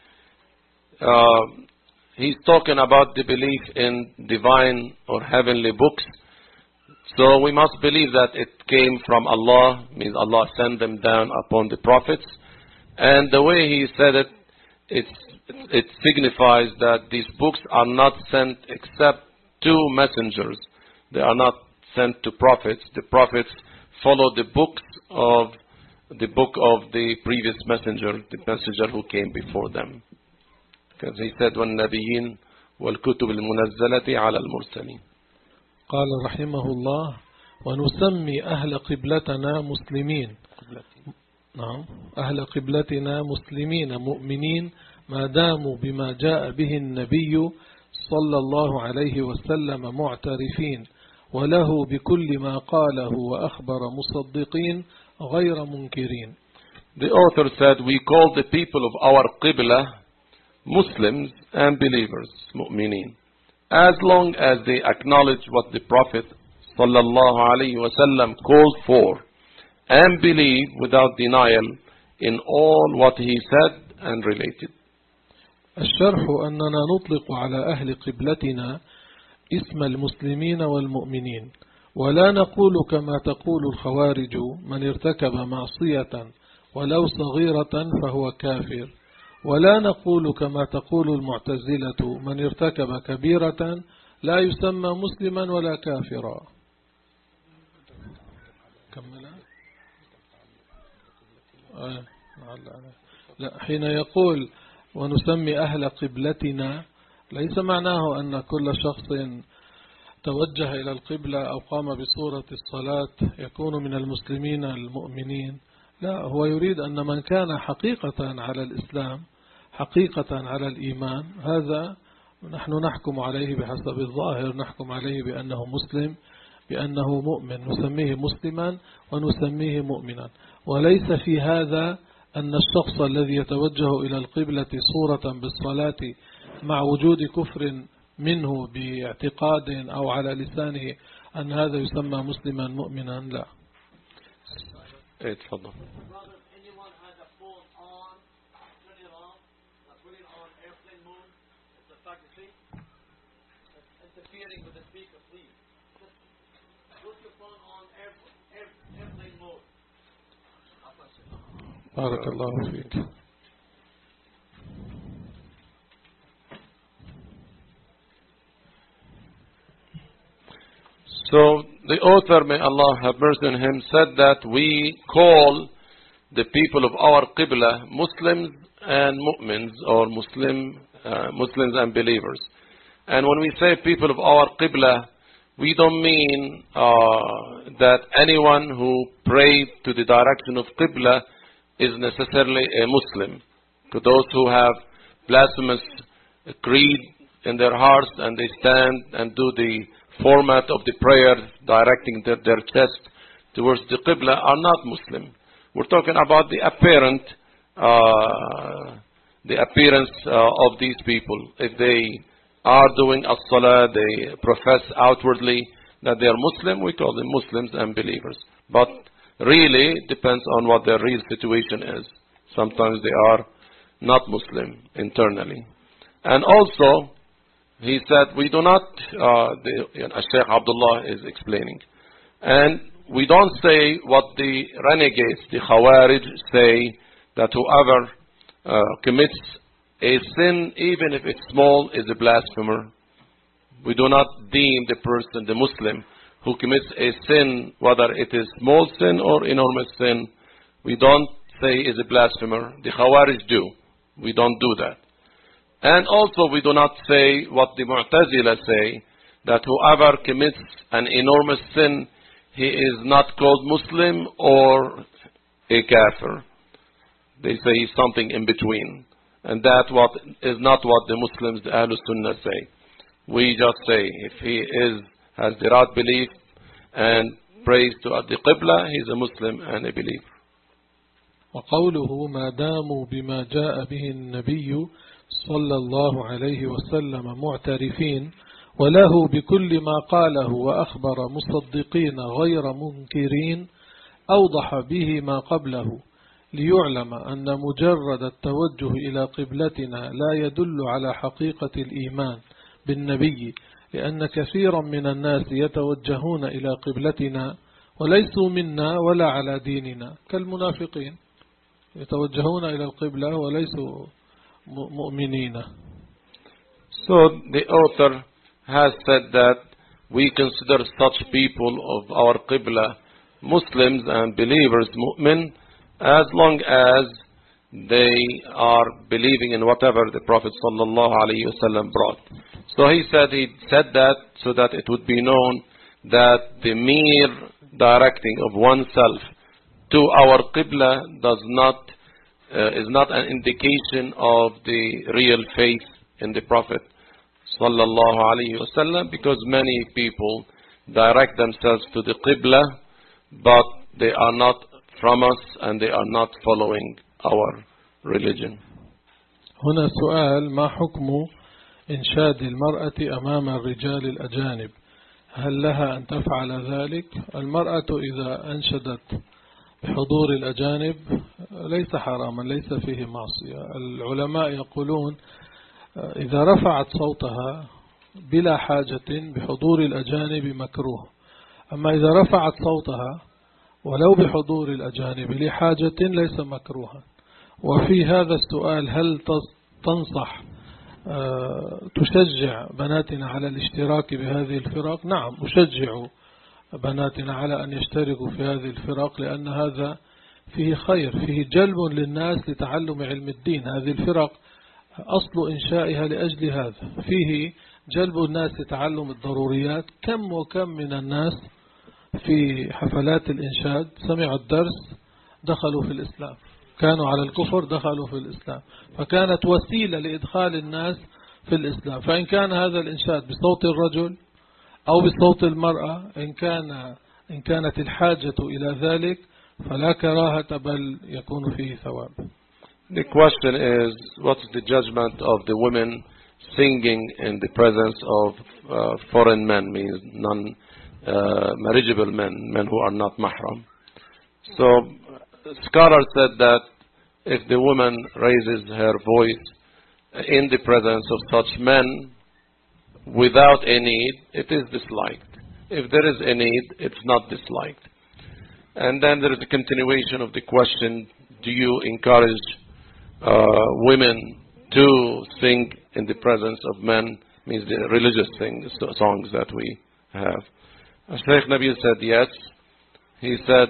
he's talking about the belief in divine or heavenly books. So we must believe that it came from Allah, means Allah sent them down upon the prophets. And the way he said it, it signifies that these books are not sent except to messengers. They are not sent to prophets. The prophets follow the book of the previous messenger, the messenger who came before them. Because he said, وَالنَّبِيِّينَ وَالْكُتُبِ الْمُنَزَّلَةِ عَلَى الْمُرْسَلِينَ. قال رحمه الله: ونسمي أهل قبلتنا مسلمين. نعم، أهل قبلتنا مسلمين مؤمنين ما داموا بما جاء به النبي صلى الله عليه وسلم معترفين وله بكل ما قاله وأخبر مصدقين غير منكرين. The author said, we call the people of our Qibla Muslims and believers, mu'mineen, as long as they acknowledge what the Prophet sallallahu alaihi wasallam called for and believe without denial in all what he said and related. الشرح أننا نطلق على أهل قبلتنا اسم المسلمين والمؤمنين، ولا نقول كما تقول الخوارج من ارتكب معصية ولو صغيرة فهو كافر، ولا نقول كما تقول المعتزلة من ارتكب كبيرة لا يسمى مسلما ولا كافرا. لا، حين يقول ونسمي أهل قبلتنا ليس معناه أن كل شخص توجه إلى القبلة أو قام بصورة الصلاة يكون من المسلمين المؤمنين. لا، هو يريد أن من كان حقيقة على الإسلام، حقيقة على الإيمان، هذا نحن نحكم عليه بحسب الظاهر، نحكم عليه بأنه مسلم، بأنه مؤمن، نسميه مسلما ونسميه مؤمنا. وليس في هذا أن الشخص الذي يتوجه إلى القبلة صورة بالصلاة مع وجود كفر منه باعتقاد أو على لسانه أن هذا يسمى مسلما مؤمنا، لا. إيه تفضل. Anyone has a phone on, turn it on, put it on airplane mode. It's a fact, you see? It's interfering with the speaker, please. Just put your phone on airplane mode. بارك الله فيك. So the author, may Allah have mercy on him, said that we call the people of our Qibla Muslims and Mu'mins, or Muslims and believers. And when we say people of our Qibla, we don't mean that anyone who prays to the direction of Qibla is necessarily a Muslim. To those who have blasphemous creed in their hearts and they stand and do the format of the prayer directing their chest towards the Qibla are not Muslim. We're talking about the appearance of these people. If they are doing as-salah, they profess outwardly that they are Muslim, we call them Muslims and believers. But really, it depends on what their real situation is. Sometimes they are not Muslim internally. And also, he said, we do not, Shaykh Abdullah is explaining, and we don't say what the renegades, the Khawarij, say, that whoever commits a sin, even if it's small, is a blasphemer. We do not deem the person, the Muslim, who commits a sin, whether it is small sin or enormous sin, we don't say is a blasphemer. The Khawarij do. We don't do that. And also we do not say what the Mu'tazila say, that whoever commits an enormous sin, he is not called Muslim or a kafir. They say he's something in between. And that is not what the Muslims, the Ahlul Sunnah, say. We just say if he has the right belief and prays to the Qibla, he's a Muslim and a believer. وقوله ما داموا بما جاء به النبي صلى الله عليه وسلم معترفين وله بكل ما قاله وأخبر مصدقين غير منكرين أوضح به ما قبله ليعلم أن مجرد التوجه إلى قبلتنا لا يدل على حقيقة الإيمان بالنبي لأن كثيرا من الناس يتوجهون إلى قبلتنا وليسوا منا ولا على ديننا كالمنافقين يتوجهون إلى القبلة وليسوا مؤمنين. So the author has said that we consider such people of our Qibla Muslims and believers, mu'min, as long as they are believing in whatever the Prophet ﷺ brought. So he said that so that it would be known that the mere directing of oneself to our Qibla is not an indication of the real faith in the Prophet ﷺ, because many people direct themselves to the Qibla, but they are not from us and they are not following our religion. هنا سؤال: ما حكم إنشاد المرأة أمام الرجال الأجانب؟ هل لها أن تفعل ذلك؟ المرأة إذا أنشدت بحضور الأجانب ليس حراما، ليس فيه معصية. العلماء يقولون إذا رفعت صوتها بلا حاجة بحضور الأجانب مكروه، أما إذا رفعت صوتها ولو بحضور الأجانب لحاجة ليس مكروها. وفي هذا السؤال هل تنصح تشجع بناتنا على الاشتراك بهذه الفرق؟ نعم، أشجع بناتنا على أن يشتركوا في هذه الفرق، لأن هذا فيه خير، فيه جلب للناس لتعلم علم الدين. هذه الفرق أصل إنشائها لأجل هذا، فيه جلب الناس لتعلم الضروريات. كم وكم من الناس في حفلات الإنشاد سمعوا الدرس دخلوا في الإسلام، كانوا على الكفر دخلوا في الإسلام، فكانت وسيلة لإدخال الناس في الإسلام. فإن كان هذا الإنشاد بصوت الرجل أو بصوت المرأة، إن كانت الحاجة إلى ذلك فلا كراهة، بل يكون فيه ثواب. The question is, what is the judgment of the women singing in the presence of foreign men, means non-marriageable men who are not mahram? So scholars said that if the woman raises her voice in the presence of such men without a need, it is disliked. If there is a need, it's not disliked. And then there is a continuation of the question, do you encourage women to sing in the presence of men, means the religious songs that we have. Sheikh Nabil said yes. He said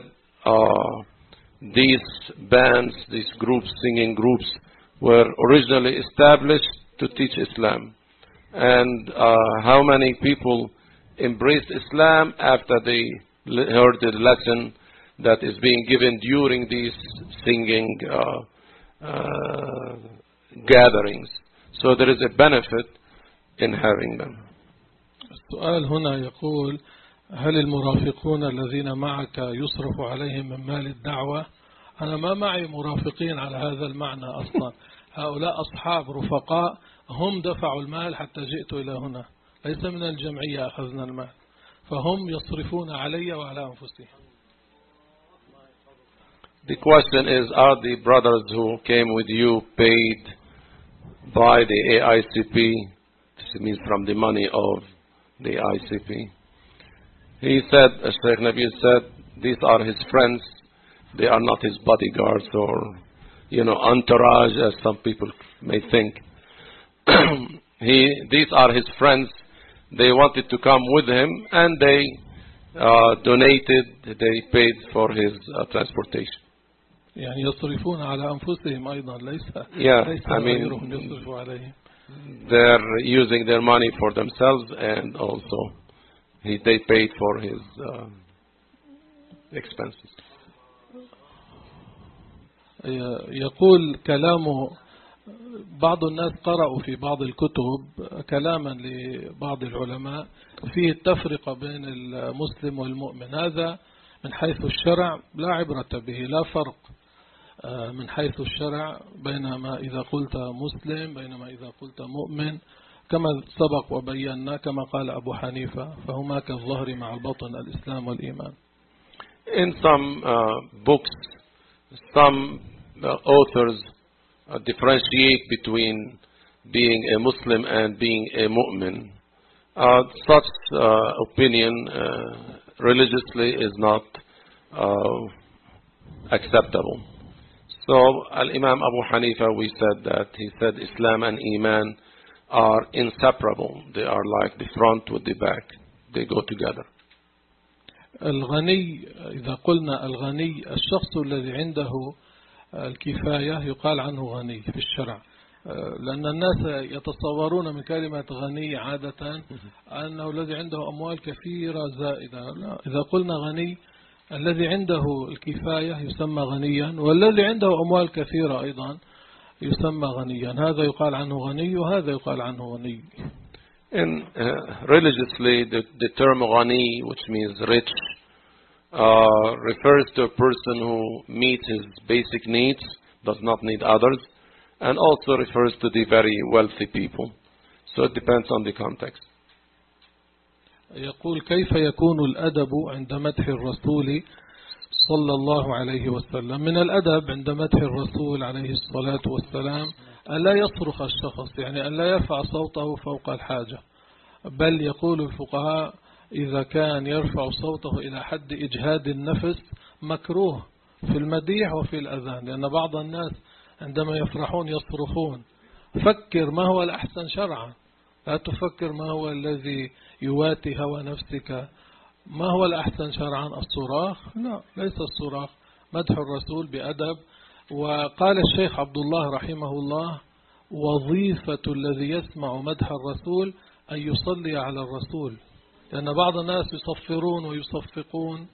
these bands, these groups, singing groups, were originally established to teach Islam. And how many people embraced Islam after they heard the lesson that is being given during these singing gatherings. So there is a benefit in having them. السؤال هنا يقول هل المرافقون الذين معك يصرف عليهم من مال الدعوة؟ أنا ما معي مرافقين على هذا المعنى أصلا. هؤلاء أصحاب رفقاء هم دفعوا المال حتى جئت إلى هنا، ليس من الجمعية أخذنا المال، فهم يصرفون علي وعلى أنفسهم. The question is, are the brothers who came with you paid by the AICP? This means from the money of the ICP. He said, as Sheikh Nabil said, these are his friends. They are not his bodyguards or, entourage, as some people may think. These are his friends. They wanted to come with him, and they donated. They paid for his transportation. يعني يصرفون على أنفسهم أيضا ليس غيرهم يصرفوا عليهم. They're using their money for themselves, and also they paid for his expenses. يقول كلامه بعض الناس قرأوا في بعض الكتب كلاما لبعض العلماء فيه التفرقة بين المسلم والمؤمن. هذا من حيث الشرع لا عبرة به، لا فرق من حيث الشرع بينما إذا قلت مسلم بينما إذا قلت مؤمن، كما سبق وبينا كما قال أبو حنيفة فهما كالظهر مع البطن الإسلام والإيمان. In some books, some authors differentiate between being a Muslim and being a mu'min. Such opinion religiously is not acceptable. So Al-Imam Abu Hanifa, we said that he said Islam and Iman are inseparable. They are like the front with the back. They go together. الغني إذا قلنا الغني الشخص الذي عنده الكفاية يقال عنه غني في الشرع، لأن الناس يتصورون من كلمة غني عادة أنه الذي عنده أموال كثيرة زائدة. لا، إذا قلنا غني الذي عنده الكفاية يسمى غنيا، والذي عنده أموال كثيرة أيضا يسمى غنيا. هذا يقال عنه غني وهذا يقال عنه غني. In religiously, the term ghani, which means rich, refers to a person who meets his basic needs, does not need others, and also refers to the very wealthy people. So it depends on the context. يقول كيف يكون الأدب عند مدح الرسول صلى الله عليه وسلم؟ من الأدب عند مدح الرسول عليه الصلاة والسلام أن لا يصرخ الشخص، يعني أن لا يرفع صوته فوق الحاجة، بل يقول الفقهاء إذا كان يرفع صوته إلى حد إجهاد النفس مكروه في المديح وفي الأذان، لأن بعض الناس عندما يفرحون يصرخون. فكر ما هو الأحسن شرعا، لا تفكر ما هو الذي يواتي هوى نفسك. ما هو الأحسن شرعا؟ الصراخ؟ لا، ليس الصراخ. مدح الرسول بأدب. وقال الشيخ عبد الله رحمه الله وظيفة الذي يسمع مدح الرسول أن يصلي على الرسول، لأن بعض الناس يصفرون ويصفقون،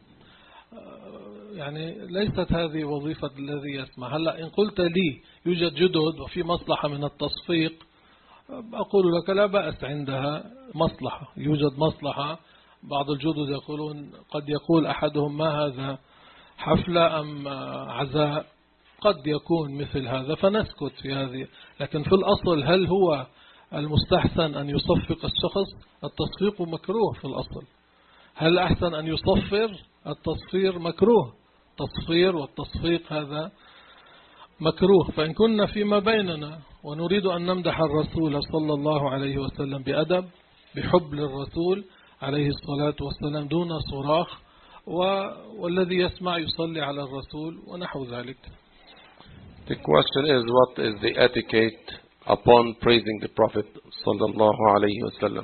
يعني ليست هذه وظيفة الذي يسمع. هلأ إن قلت لي يوجد جدد وفي مصلحة من التصفيق، أقول لك لا بأس عندها مصلحة، يوجد مصلحة. بعض الجدد يقولون قد يقول أحدهم ما هذا حفلة أم عزاء، قد يكون مثل هذا فنسكت في هذه. لكن في الأصل هل هو المستحسن أن يصفق الشخص؟ التصفيق مكروه في الأصل. هل أحسن أن يصفر؟ التصفير مكروه، التصفير والتصفيق هذا مكروه. فإن كنا فيما بيننا ونريد أن نمدح الرسول صلى الله عليه وسلم بأدب بحب للرسول عليه الصلاة والسلام دون صراخ، والذي يسمع يصلي على الرسول ونحو ذلك. The question is, what is the etiquette upon praising the Prophet sallallahu alayhi wa sallam?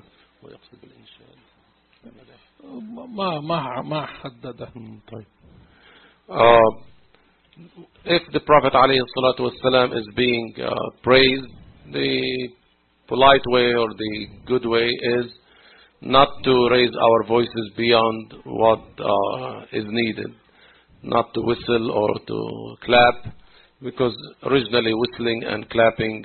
ما حدده. If the Prophet alayhi salatu wasalam is being praised, the polite way or the good way is not to raise our voices beyond what is needed, not to whistle or to clap, because originally whistling and clapping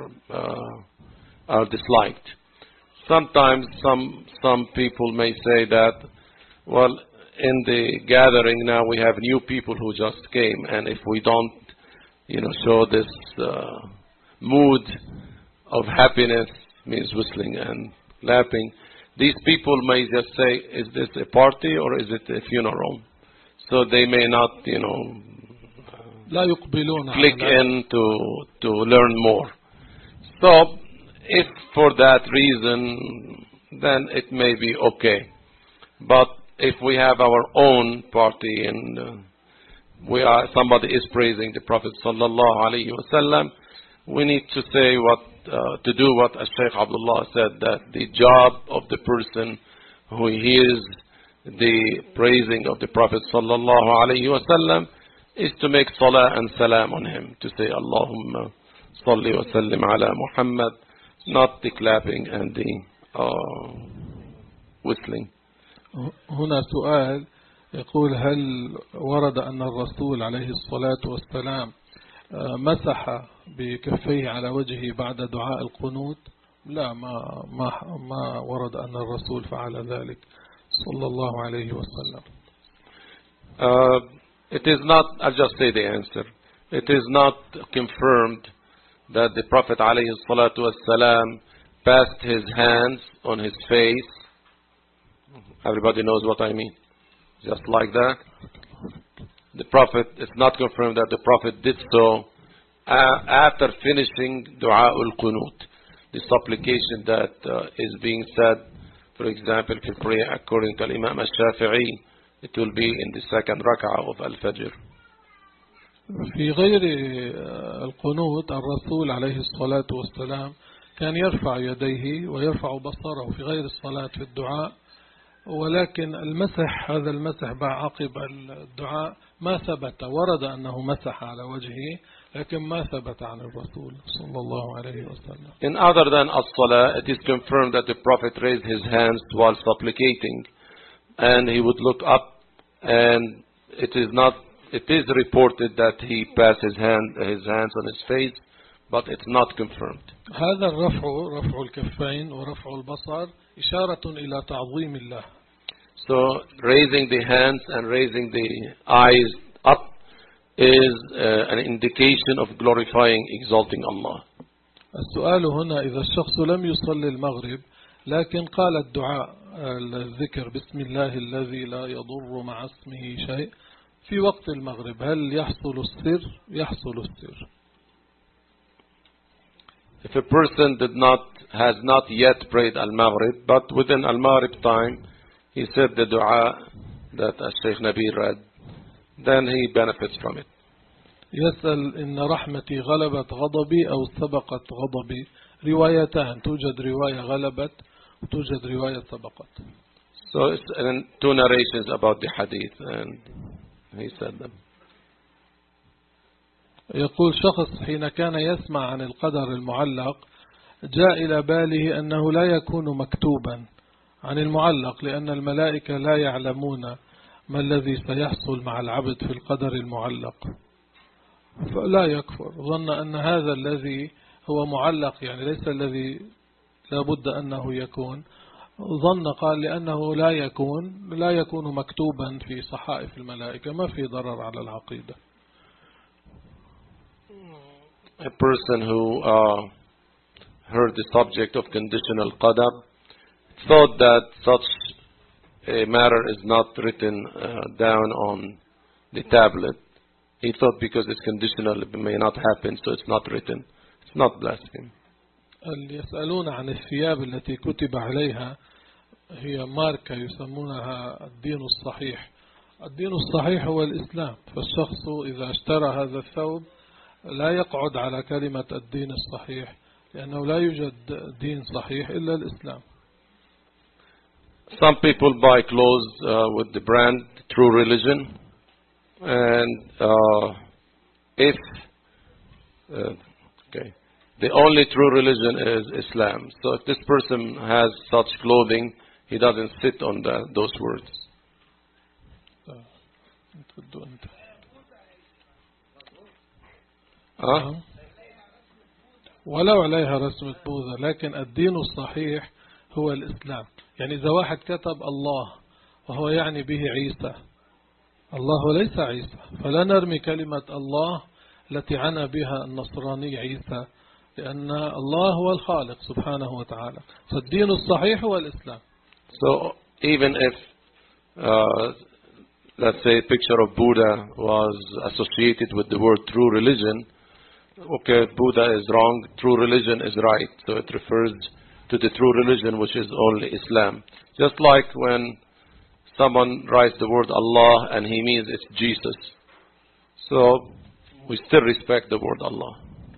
are disliked. Sometimes some people may say that, well, in the gathering now we have new people who just came, and if we don't, show this mood of happiness, means whistling and clapping, these people may just say, is this a party or is it a funeral? So they may not, click in to learn more. So if for that reason, then it may be okay. But if we have our own party and somebody is praising the Prophet sallallahu alaihi wasallam, we need to say to do what Shaykh Abdullah said, that the job of the person who hears the praising of the Prophet sallallahu alaihi wasallam is to make salah and salam on him, to say Allahumma salli wa sallim ala Muhammad, not the clapping and the whistling. هنا سؤال يقول: هل ورد أن الرسول عليه الصلاة والسلام مسح بكفيه على وجهه بعد دعاء القنوت؟ لا، ما ورد أن الرسول فعل ذلك صلى الله عليه وسلم. It is not, I'll just say the answer. It is not confirmed that the Prophet alayhi salatu wassalam passed his hands on his face. Everybody knows what I mean. Just like that. The Prophet, it's not confirmed that the Prophet did so after finishing Dua al-Qunut, the supplication that is being said, for example, if you pray according to Imam al-Shafi'i, it will be in the second rak'ah of al-Fajr. في غير القنوت الرسول عليه الصلاة والسلام كان يرفع يديه ويرفع بصره في غير الصلاة في الدعاء، ولكن المسح، هذا المسح عقب الدعاء ما ثبت. ورد أنه مسح على وجهه لكن ما ثبت عن الرسول صلى الله عليه وسلم. In other than as-salah, it is confirmed that the Prophet raised his hands while supplicating, and he would look up, and it is reported that he passed his hands on his face, but it's not confirmed. هذا الرفع، رفع الكفين ورفع البصر، إشارة إلى تعظيم الله. So raising the hands and raising the eyes up is an indication of glorifying, exalting Allah. السؤال هنا: إذا الشخص لم يصلي المغرب لكن قال الدعاء الذكر بسم الله الذي لا يضر مع اسمه شيء في وقت المغرب، هل يحصل السر؟ يحصل السر. If a person has not yet prayed al-Maghrib, but within al-Maghrib time, he said the dua that Shaykh Nabil read, then he benefits from it. يسأل: إن رحمتي غلبت غضبي أو سبقت غضبي؟ روايتان، توجد رواية غلبت وتوجد رواية سبقت. So it's two narrations about the hadith, and he said them. يقول: شخص حين كان يسمع عن القدر المعلق جاء إلى باله أنه لا يكون مكتوبا عن المعلق، لأن الملائكة لا يعلمون ما الذي سيحصل مع العبد في القدر المعلق، فلا يكفر. ظن أن هذا الذي هو معلق يعني ليس الذي لابد أنه يكون، قال لأنه لا يكون مكتوبا في صحائف الملائكة، ما في ضرر على العقيدة. A person who heard the subject of conditional qadar thought that such a matter is not written down the tablet. He thought because it's conditional it may not happen, so it's not written. It's not blasphemy. اللي يسألون عن الثياب التي كتب عليها هي ماركة يسمونها الدين الصحيح. الدين الصحيح هو الإسلام، فالشخص إذا اشترى هذا الثوب لا يقعد على كلمة الدين الصحيح، لأنه لا يوجد دين صحيح إلا الإسلام. Some people buy clothes with the brand True Religion, and if the only true religion is Islam. So if this person has such clothing, he doesn't sit on those words. ولو عليها رسمة بوذا، لكن الدين الصحيح هو الإسلام. يعني إذا واحد كتب الله وهو يعني به عيسى، الله ليس عيسى، فلا نرمي كلمة الله التي عنى بها النصراني عيسى، لأن الله هو الخالق سبحانه وتعالى. فالدين الصحيح هو الإسلام. So even if let's say a picture of Buddha was associated with the word true religion, okay, Buddha is wrong, true religion is right. So it refers to the true religion, which is only Islam. Just like when someone writes the word Allah and he means it's Jesus. So we still respect the word Allah.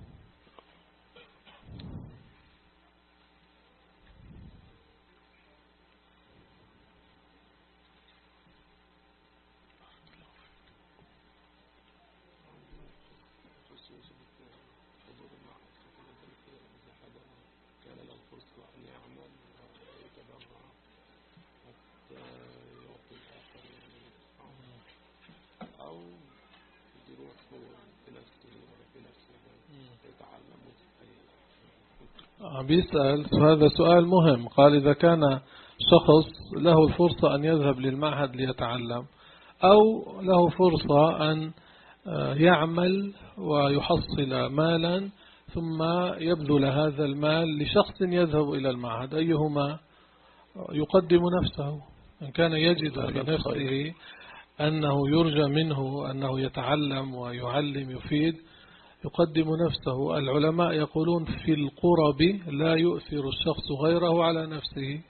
بيسأل هذا سؤال مهم. قال إذا كان شخص له الفرصة أن يذهب للمعهد ليتعلم، أو له فرصة أن يعمل ويحصل مالا ثم يبذل هذا المال لشخص يذهب إلى المعهد، أيهما يقدم نفسه؟ إن كان يجد لنفسه أنه يرجى منه أنه يتعلم ويعلم يفيد، يقدم نفسه. العلماء يقولون في القرب لا يؤثر الشخص غيره على نفسه.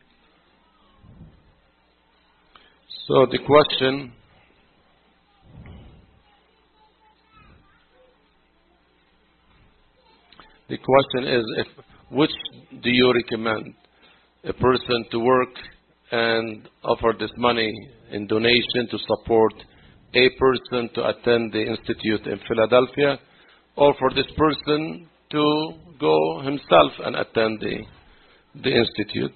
So the question is, which do you recommend? A person to work and offer this money in donation to support a person to attend the institute in Philadelphia, or for this person to go himself and attend the institute?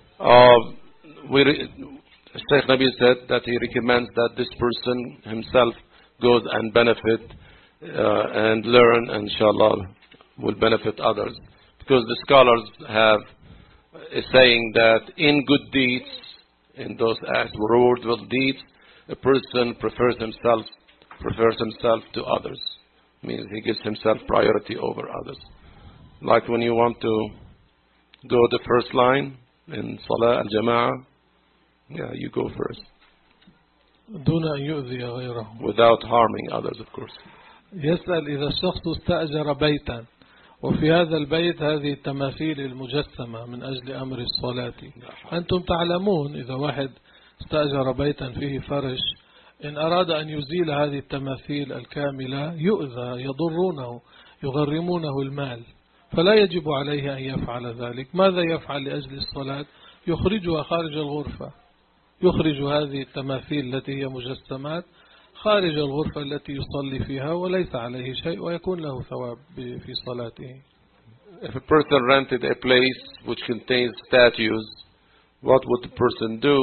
Sheikh Nabil said that he recommends that this person himself goes and benefit and learn, and inshallah will benefit others. Because the scholars have a saying that in good deeds, in those acts, rewardable deeds, a person prefers himself to others. Means he gives himself priority over others. Like when you want to go the first line in Salah al-Jama'ah, you go first. دون أن يؤذي غيره. Without harming others, of course. يسأل إذا الشخص استأجر بيتا وفي هذا البيت هذه التماثيل المجسمة من أجل أمر الصلاة، أنتم تعلمون إذا واحد استأجر بيتا فيه فرش، إن أراد أن يزيل هذه التماثيل الكاملة يؤذى، يضرونه، يغرمونه المال، فلا يجب عليه أن يفعل ذلك. ماذا يفعل لأجل الصلاة؟ يخرجها خارج الغرفة، يخرج هذه التماثيل التي هي مجسمات خارج الغرفة التي يصلي فيها وليس عليه شيء ويكون له ثواب في صلاته. If a person rented a place which contains statues, what would the person do?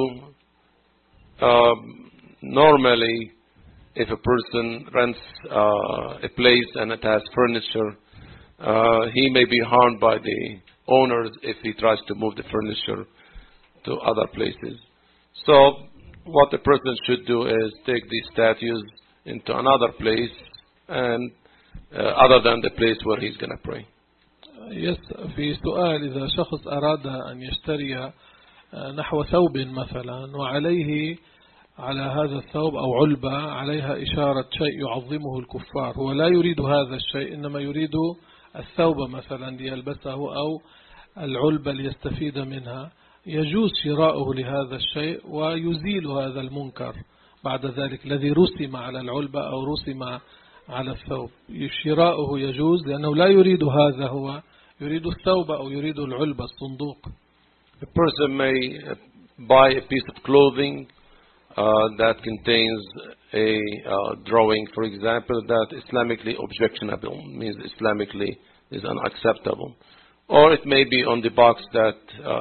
Normally, if a person rents a place and it has furniture, he may be harmed by the owners if he tries to move the furniture to other places. So what the person should do is take these statues into another place and other than the place where he's going to pray. في سؤال إذا شخص أراد أن يشتري نحو ثوب مثلا وعليه على هذا الثوب أو علبة عليها إشارة شيء يعظمه الكفار، هو لا يريد هذا الشيء، إنما يريد الثوب مثلا ليلبسه أو العلبة ليستفيد منها، يجوز شراؤه لهذا الشيء ويزيل هذا المنكر بعد ذلك الذي رسم على العلبة أو رسم على الثوب. شراؤه يجوز لأنه لا يريد هذا، هو يريد الثوب أو يريد العلبة الصندوق. A person may buy a piece of clothing that contains a drawing, for example, that Islamically objectionable, means Islamically is unacceptable. Or it may be on the box that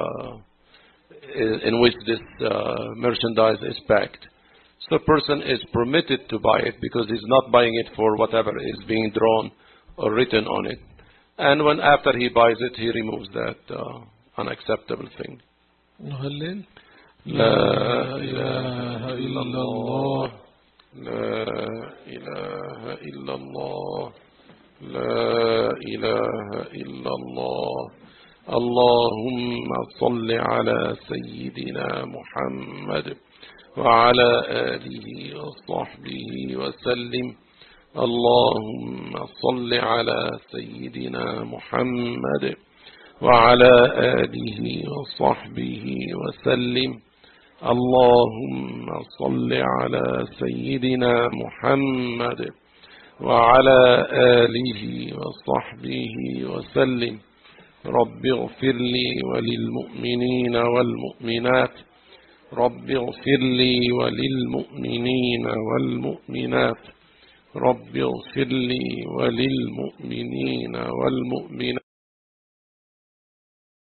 in which this merchandise is packed. So a person is permitted to buy it because he's not buying it for whatever is being drawn or written on it. And when after he buys it, he removes that unacceptable thing. نهلل لا إله إلا الله لا إله إلا الله لا إله إلا الله اللهم صل على سيدنا محمد وعلى آله وصحبه وسلم اللهم صل على سيدنا محمد وعلى آله وصحبه وسلم اللهم صل على سيدنا محمد وعلى آله وصحبه وسلم رب اغفر لي وللمؤمنين والمؤمنات رب اغفر لي وللمؤمنين والمؤمنات رب اغفر لي وللمؤمنين والمؤمنات